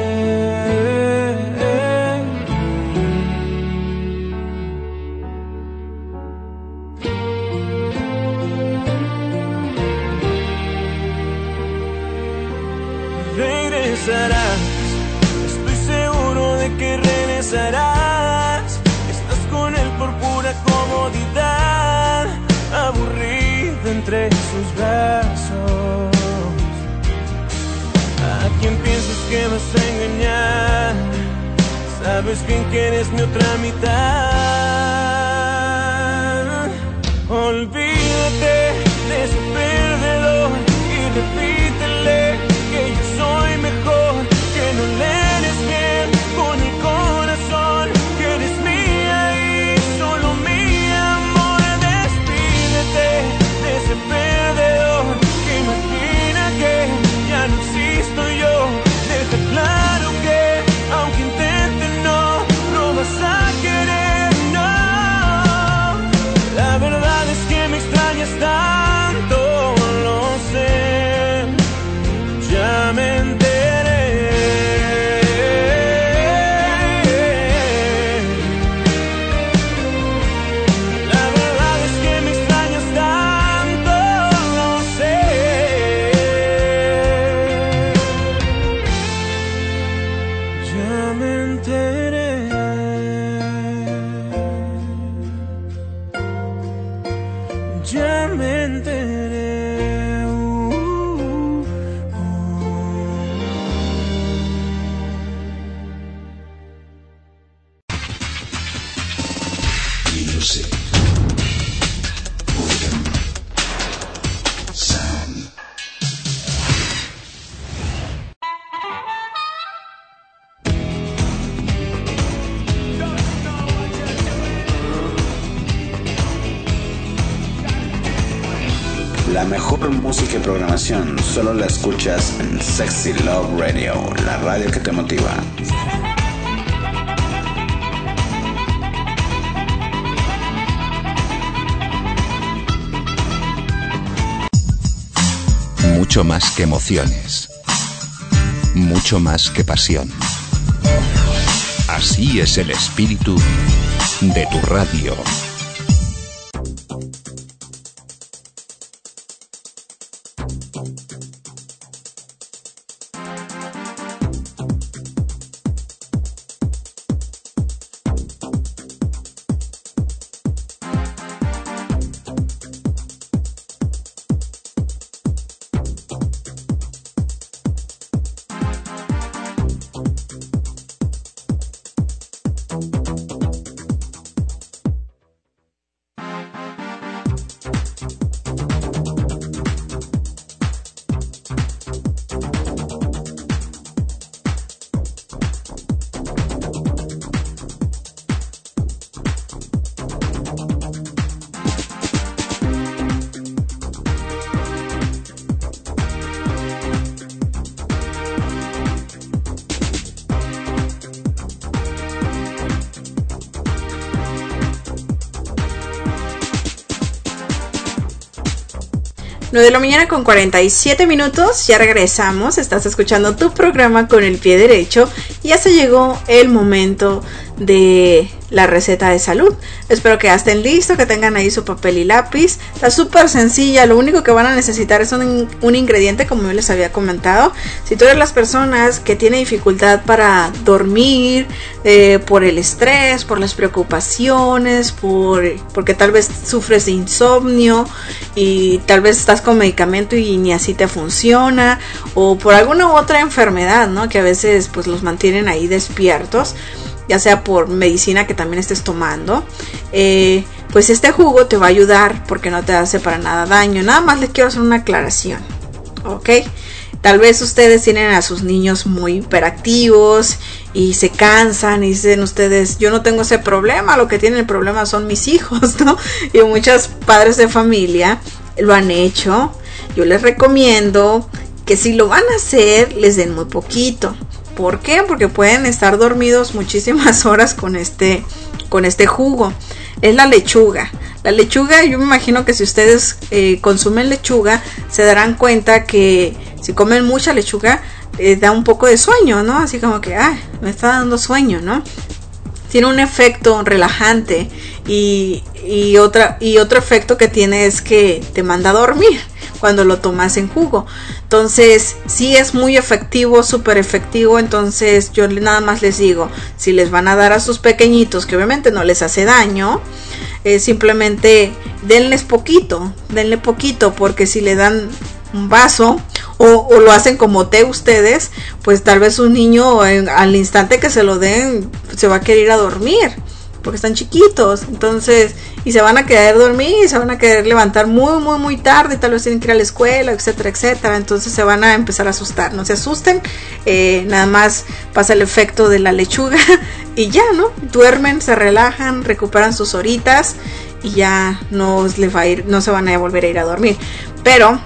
Regresarás, estoy seguro de que regresarás. Estás con él por pura comodidad, aburrido entre sus brazos. ¿A quién piensas que vas a engañar? Sabes bien que eres mi otra mitad. Olvídate de ese perdedor y repítele que yo soy mejor, que no le eres bien con el corazón, que eres mía y solo mi amor. Despídete de ese perdedor que imagina que ya no existo yo. Deja claro que aunque intente no lo vas a querer, no. La verdad es que me extrañas tanto, lo sé, ya me enteré. La verdad es que me extrañas tanto, lo sé. Ya me enteré. Ya me enteré. Uh, uh. Music. Rhythm. Sound. La mejor música y programación solo la escuchas en Sexy Love Radio, la radio que te motiva. Mucho más que emociones. Mucho más que pasión. Así es el espíritu de tu radio. nueve de la mañana con cuarenta y siete minutos, ya regresamos, estás escuchando tu programa Con el Pie Derecho y ya se llegó el momento de la receta de salud. Espero que ya estén listos, que tengan ahí su papel y lápiz. Está súper sencilla, lo único que van a necesitar es un, un ingrediente, como yo les había comentado. Si tú eres las personas que tienen dificultad para dormir, eh, por el estrés, por las preocupaciones, por, porque tal vez sufres de insomnio y tal vez estás con medicamento y ni así te funciona, o por alguna otra enfermedad, ¿no? Que a veces pues los mantienen ahí despiertos, ya sea por medicina que también estés tomando, eh, pues este jugo te va a ayudar porque no te hace para nada daño. Nada más les quiero hacer una aclaración, ¿ok? Tal vez ustedes tienen a sus niños muy hiperactivos y se cansan y dicen ustedes, yo no tengo ese problema, lo que tienen el problema son mis hijos, ¿no? Y muchos padres de familia lo han hecho. Yo les recomiendo que si lo van a hacer, les den muy poquito. ¿Por qué? Porque pueden estar dormidos muchísimas horas con este, con este jugo. Es la lechuga. La lechuga, yo me imagino que si ustedes eh, consumen lechuga, se darán cuenta que si comen mucha lechuga, eh, da un poco de sueño, ¿no? Así como que, ah, me está dando sueño, ¿no? Tiene un efecto relajante y, y, otra, y otro efecto que tiene es que te manda a dormir cuando lo tomas en jugo. Entonces sí es muy efectivo, súper efectivo. Entonces yo nada más les digo, si les van a dar a sus pequeñitos, que obviamente no les hace daño, eh, simplemente denles poquito, denle poquito, porque si le dan un vaso o, o lo hacen como té ustedes, pues tal vez un niño en, al instante que se lo den se va a querer ir a dormir porque están chiquitos, entonces, y se van a querer dormir y se van a querer levantar muy muy muy tarde, tal vez tienen que ir a la escuela, etcétera, etcétera. Entonces se van a empezar a asustar. No se asusten, eh, nada más pasa el efecto de la lechuga y ya, ¿no? Duermen, se relajan, recuperan sus horitas y ya no les va a ir, no se van a volver a ir a dormir. Pero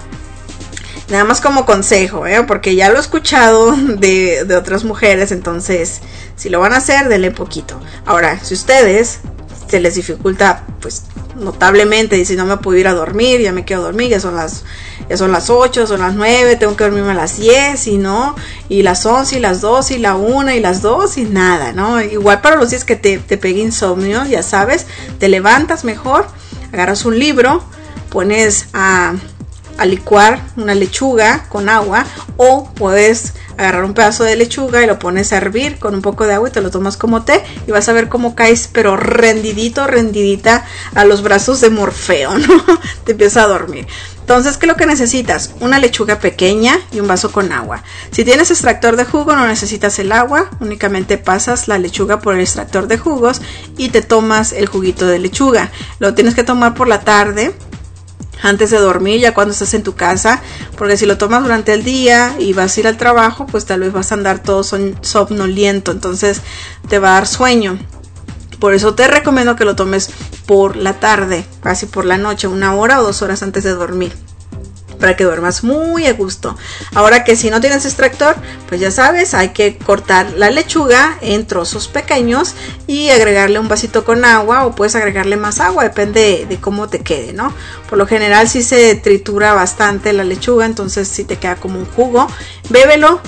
nada más como consejo, ¿eh? Porque ya lo he escuchado de, de otras mujeres, entonces si lo van a hacer, denle poquito. Ahora, si ustedes se les dificulta, pues notablemente, dicen no me puedo ir a dormir, ya me quiero dormir, ya son las ya son las ocho, son las nueve, tengo que dormirme a las diez y no, y las once y las doce y la una y las dos y nada, ¿no? Igual para los días que te, te pegue insomnio, ya sabes, te levantas mejor, agarras un libro, pones a... a licuar una lechuga con agua, o puedes agarrar un pedazo de lechuga y lo pones a hervir con un poco de agua y te lo tomas como té y vas a ver cómo caes pero rendidito, rendidita a los brazos de Morfeo, ¿no? Te empieza a dormir. Entonces, ¿qué es lo que necesitas? Una lechuga pequeña y un vaso con agua. Si tienes extractor de jugo, no necesitas el agua, únicamente pasas la lechuga por el extractor de jugos y te tomas el juguito de lechuga. Lo tienes que tomar por la tarde, antes de dormir, ya cuando estás en tu casa, porque si lo tomas durante el día y vas a ir al trabajo, pues tal vez vas a andar todo son, somnoliento, entonces te va a dar sueño. Por eso te recomiendo que lo tomes por la tarde, casi por la noche, una hora o dos horas antes de dormir, para que duermas muy a gusto. Ahora que si no tienes extractor, pues ya sabes, hay que cortar la lechuga en trozos pequeños y agregarle un vasito con agua, o puedes agregarle más agua, depende de, de cómo te quede, ¿no? Por lo general sí se tritura bastante la lechuga, entonces sí te queda como un jugo. Bébelo,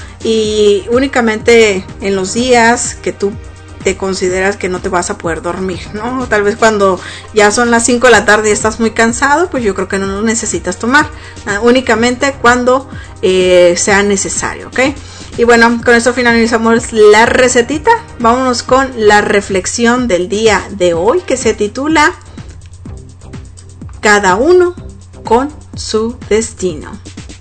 y únicamente en los días que tú te consideras que no te vas a poder dormir, ¿no? Tal vez cuando ya son las cinco de la tarde y estás muy cansado, pues yo creo que no lo necesitas tomar, uh, únicamente cuando eh, sea necesario, ¿ok? Y bueno, con esto finalizamos la recetita. Vámonos con la reflexión del día de hoy, que se titula Cada uno con su destino.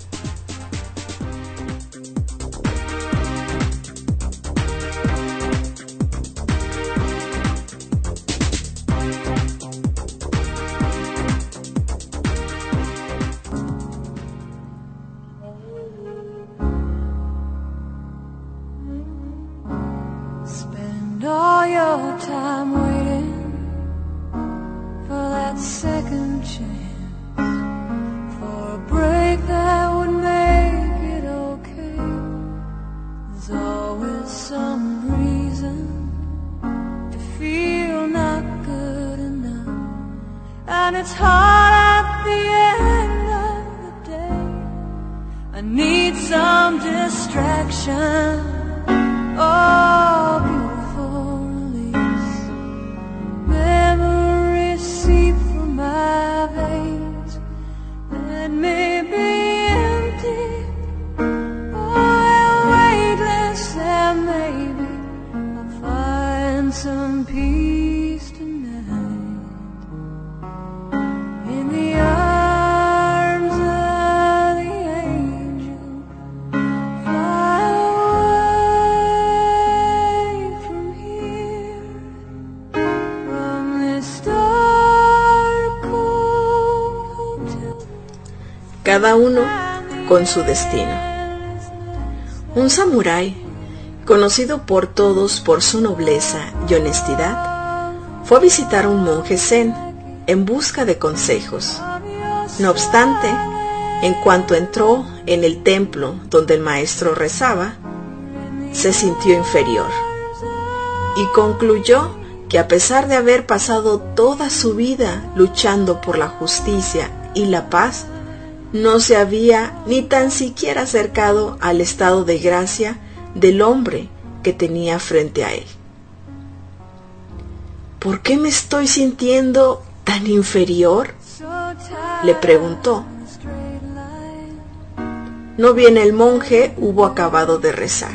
All your time waiting for that second chance, for a break that would make it okay. There's always some reason to feel not good enough, and it's hard at the end of the day. I need some distraction. Oh, beautiful release. maybe I'll find some peace tonight in the arms of the angel. Fly away from here, from this dark cold hotel. Cada uno con su destino. Un samurái, conocido por todos por su nobleza y honestidad, fue a visitar a un monje zen en busca de consejos. No obstante, en cuanto entró en el templo donde el maestro rezaba, se sintió inferior y concluyó que a pesar de haber pasado toda su vida luchando por la justicia y la paz, no se había ni tan siquiera acercado al estado de gracia del hombre que tenía frente a él. ¿Por qué me estoy sintiendo tan inferior?, le preguntó. No bien el monje hubo acabado de rezar.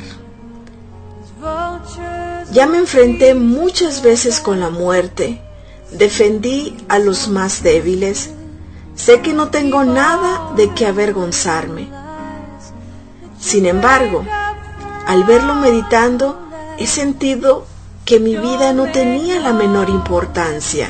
Ya me enfrenté muchas veces con la muerte, defendí a los más débiles. Sé que no tengo nada de qué avergonzarme. Sin embargo, al verlo meditando, he sentido que mi vida no tenía la menor importancia.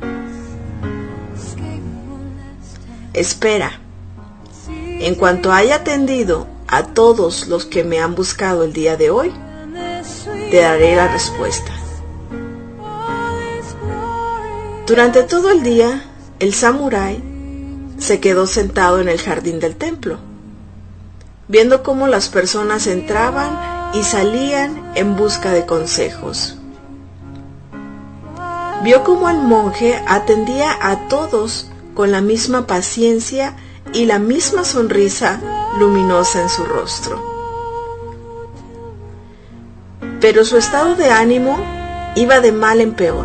Espera, en cuanto haya atendido a todos los que me han buscado el día de hoy, te daré la respuesta. Durante todo el día, el samurái se quedó sentado en el jardín del templo, viendo cómo las personas entraban y salían en busca de consejos. Vio cómo el monje atendía a todos con la misma paciencia y la misma sonrisa luminosa en su rostro. Pero su estado de ánimo iba de mal en peor,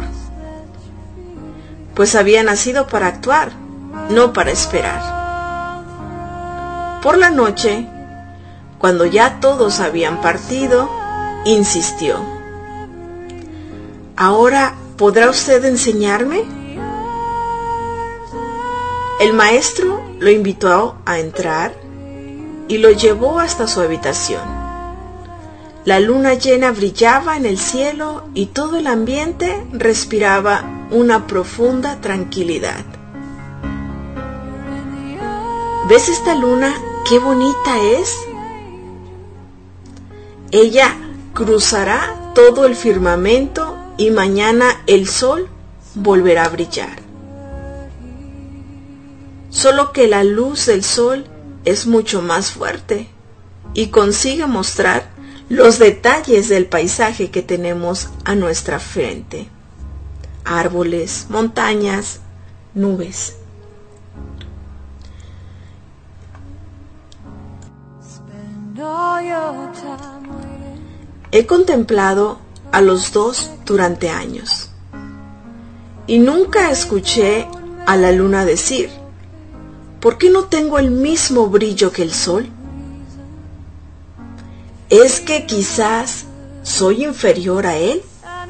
pues había nacido para actuar, no para esperar. Por la noche, cuando ya todos habían partido, insistió. ¿Ahora podrá usted enseñarme? El maestro lo invitó a entrar y lo llevó hasta su habitación. La luna llena brillaba en el cielo y todo el ambiente respiraba una profunda tranquilidad. ¿Ves esta luna? ¡Qué bonita es! Ella cruzará todo el firmamento y mañana el sol volverá a brillar. Solo que la luz del sol es mucho más fuerte y consigue mostrar los detalles del paisaje que tenemos a nuestra frente: árboles, montañas, nubes. He contemplado a los dos durante años y nunca escuché a la luna decir: ¿por qué no tengo el mismo brillo que el sol? ¿Es que quizás soy inferior a él?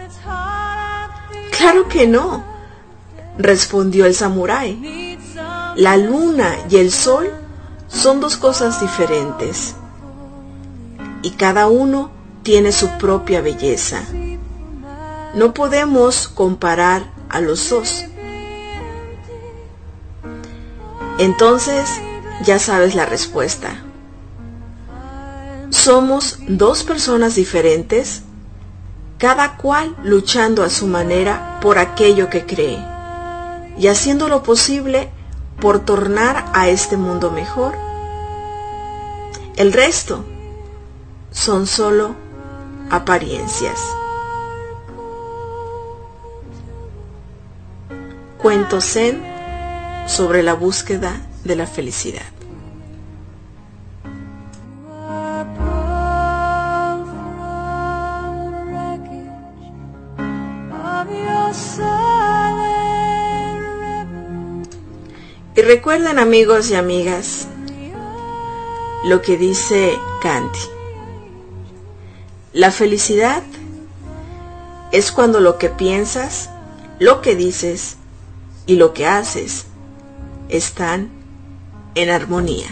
Claro que no, respondió el samurái. La luna y el sol son dos cosas diferentes y cada uno tiene su propia belleza. No podemos comparar a los dos. Entonces, ya sabes la respuesta. Somos dos personas diferentes, cada cual luchando a su manera por aquello que cree y haciendo lo posible por tornar a este mundo mejor. El resto son solo apariencias. Cuento zen sobre la búsqueda de la felicidad. Y recuerden, amigos y amigas, lo que dice Gandhi: La felicidad es cuando lo que piensas, lo que dices y lo que haces están en armonía.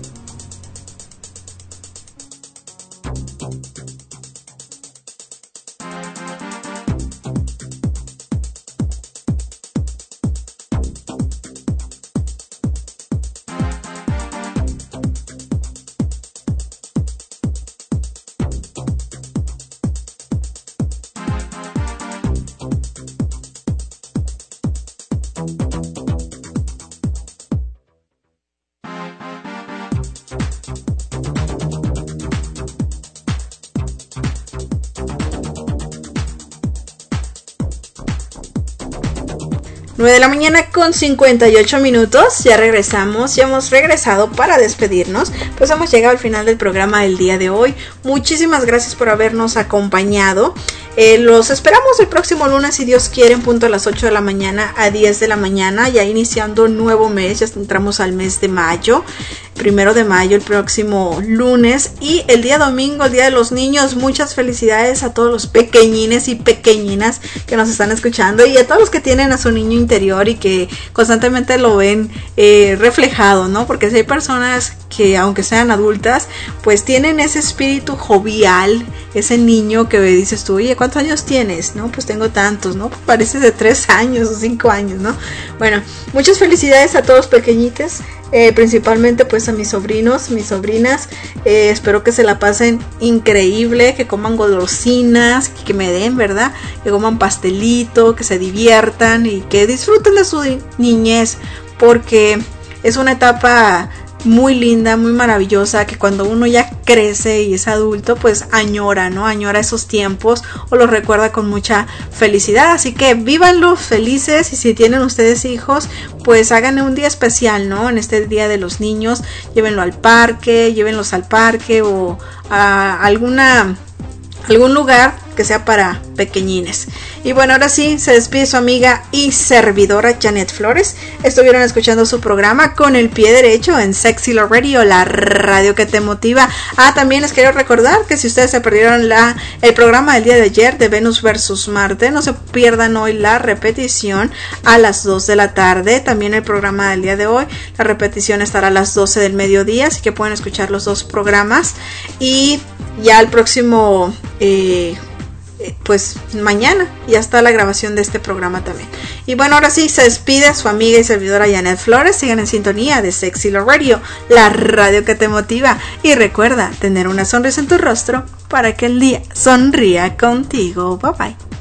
nueve de la mañana con cincuenta y ocho minutos, ya regresamos, ya hemos regresado para despedirnos, pues hemos llegado al final del programa del día de hoy. Muchísimas gracias por habernos acompañado. Eh, los esperamos el próximo lunes, si Dios quiere, en punto a las ocho de la mañana a diez de la mañana, ya iniciando un nuevo mes, ya entramos al mes de mayo, primero de mayo, el próximo lunes, y el día domingo, el día de los niños. Muchas felicidades a todos los pequeñines y pequeñinas que nos están escuchando, y a todos los que tienen a su niño interior y que constantemente lo ven eh, reflejado, ¿no? Porque si hay personas que, aunque sean adultas, pues tienen ese espíritu jovial, ese niño que dices tú, oye, ¿cuántos años tienes? No, pues tengo tantos, ¿no? Pues pareces de tres años o cinco años, ¿no? Bueno, muchas felicidades a todos pequeñitos, eh, principalmente pues a mis sobrinos, mis sobrinas. Eh, espero que se la pasen increíble, que coman golosinas, que me den, ¿verdad? Que coman pastelito, que se diviertan y que disfruten de su niñez, porque es una etapa muy linda, muy maravillosa, que cuando uno ya crece y es adulto, pues añora, ¿no? Añora esos tiempos o los recuerda con mucha felicidad. Así que vívanlos felices, y si tienen ustedes hijos, pues háganle un día especial, ¿no? En este Día de los Niños, llévenlo al parque, llévenlos al parque o a alguna algún lugar que sea para pequeñines. Y bueno, ahora sí, se despide su amiga y servidora Janet Flores. Estuvieron escuchando su programa Con el Pie Derecho en Sexy Love Radio, la radio que te motiva. Ah, también les quiero recordar que si ustedes se perdieron la el programa del día de ayer de Venus versus Marte, no se pierdan hoy la repetición a las dos de la tarde. También el programa del día de hoy, la repetición estará a las doce del mediodía, así que pueden escuchar los dos programas. Y ya el próximo eh, pues mañana ya está la grabación de este programa también. Y bueno, ahora sí, se despide su amiga y servidora Janet Flores. Sigan en sintonía de Sexy Love Radio, la radio que te motiva. Y recuerda tener una sonrisa en tu rostro para que el día sonría contigo. Bye bye.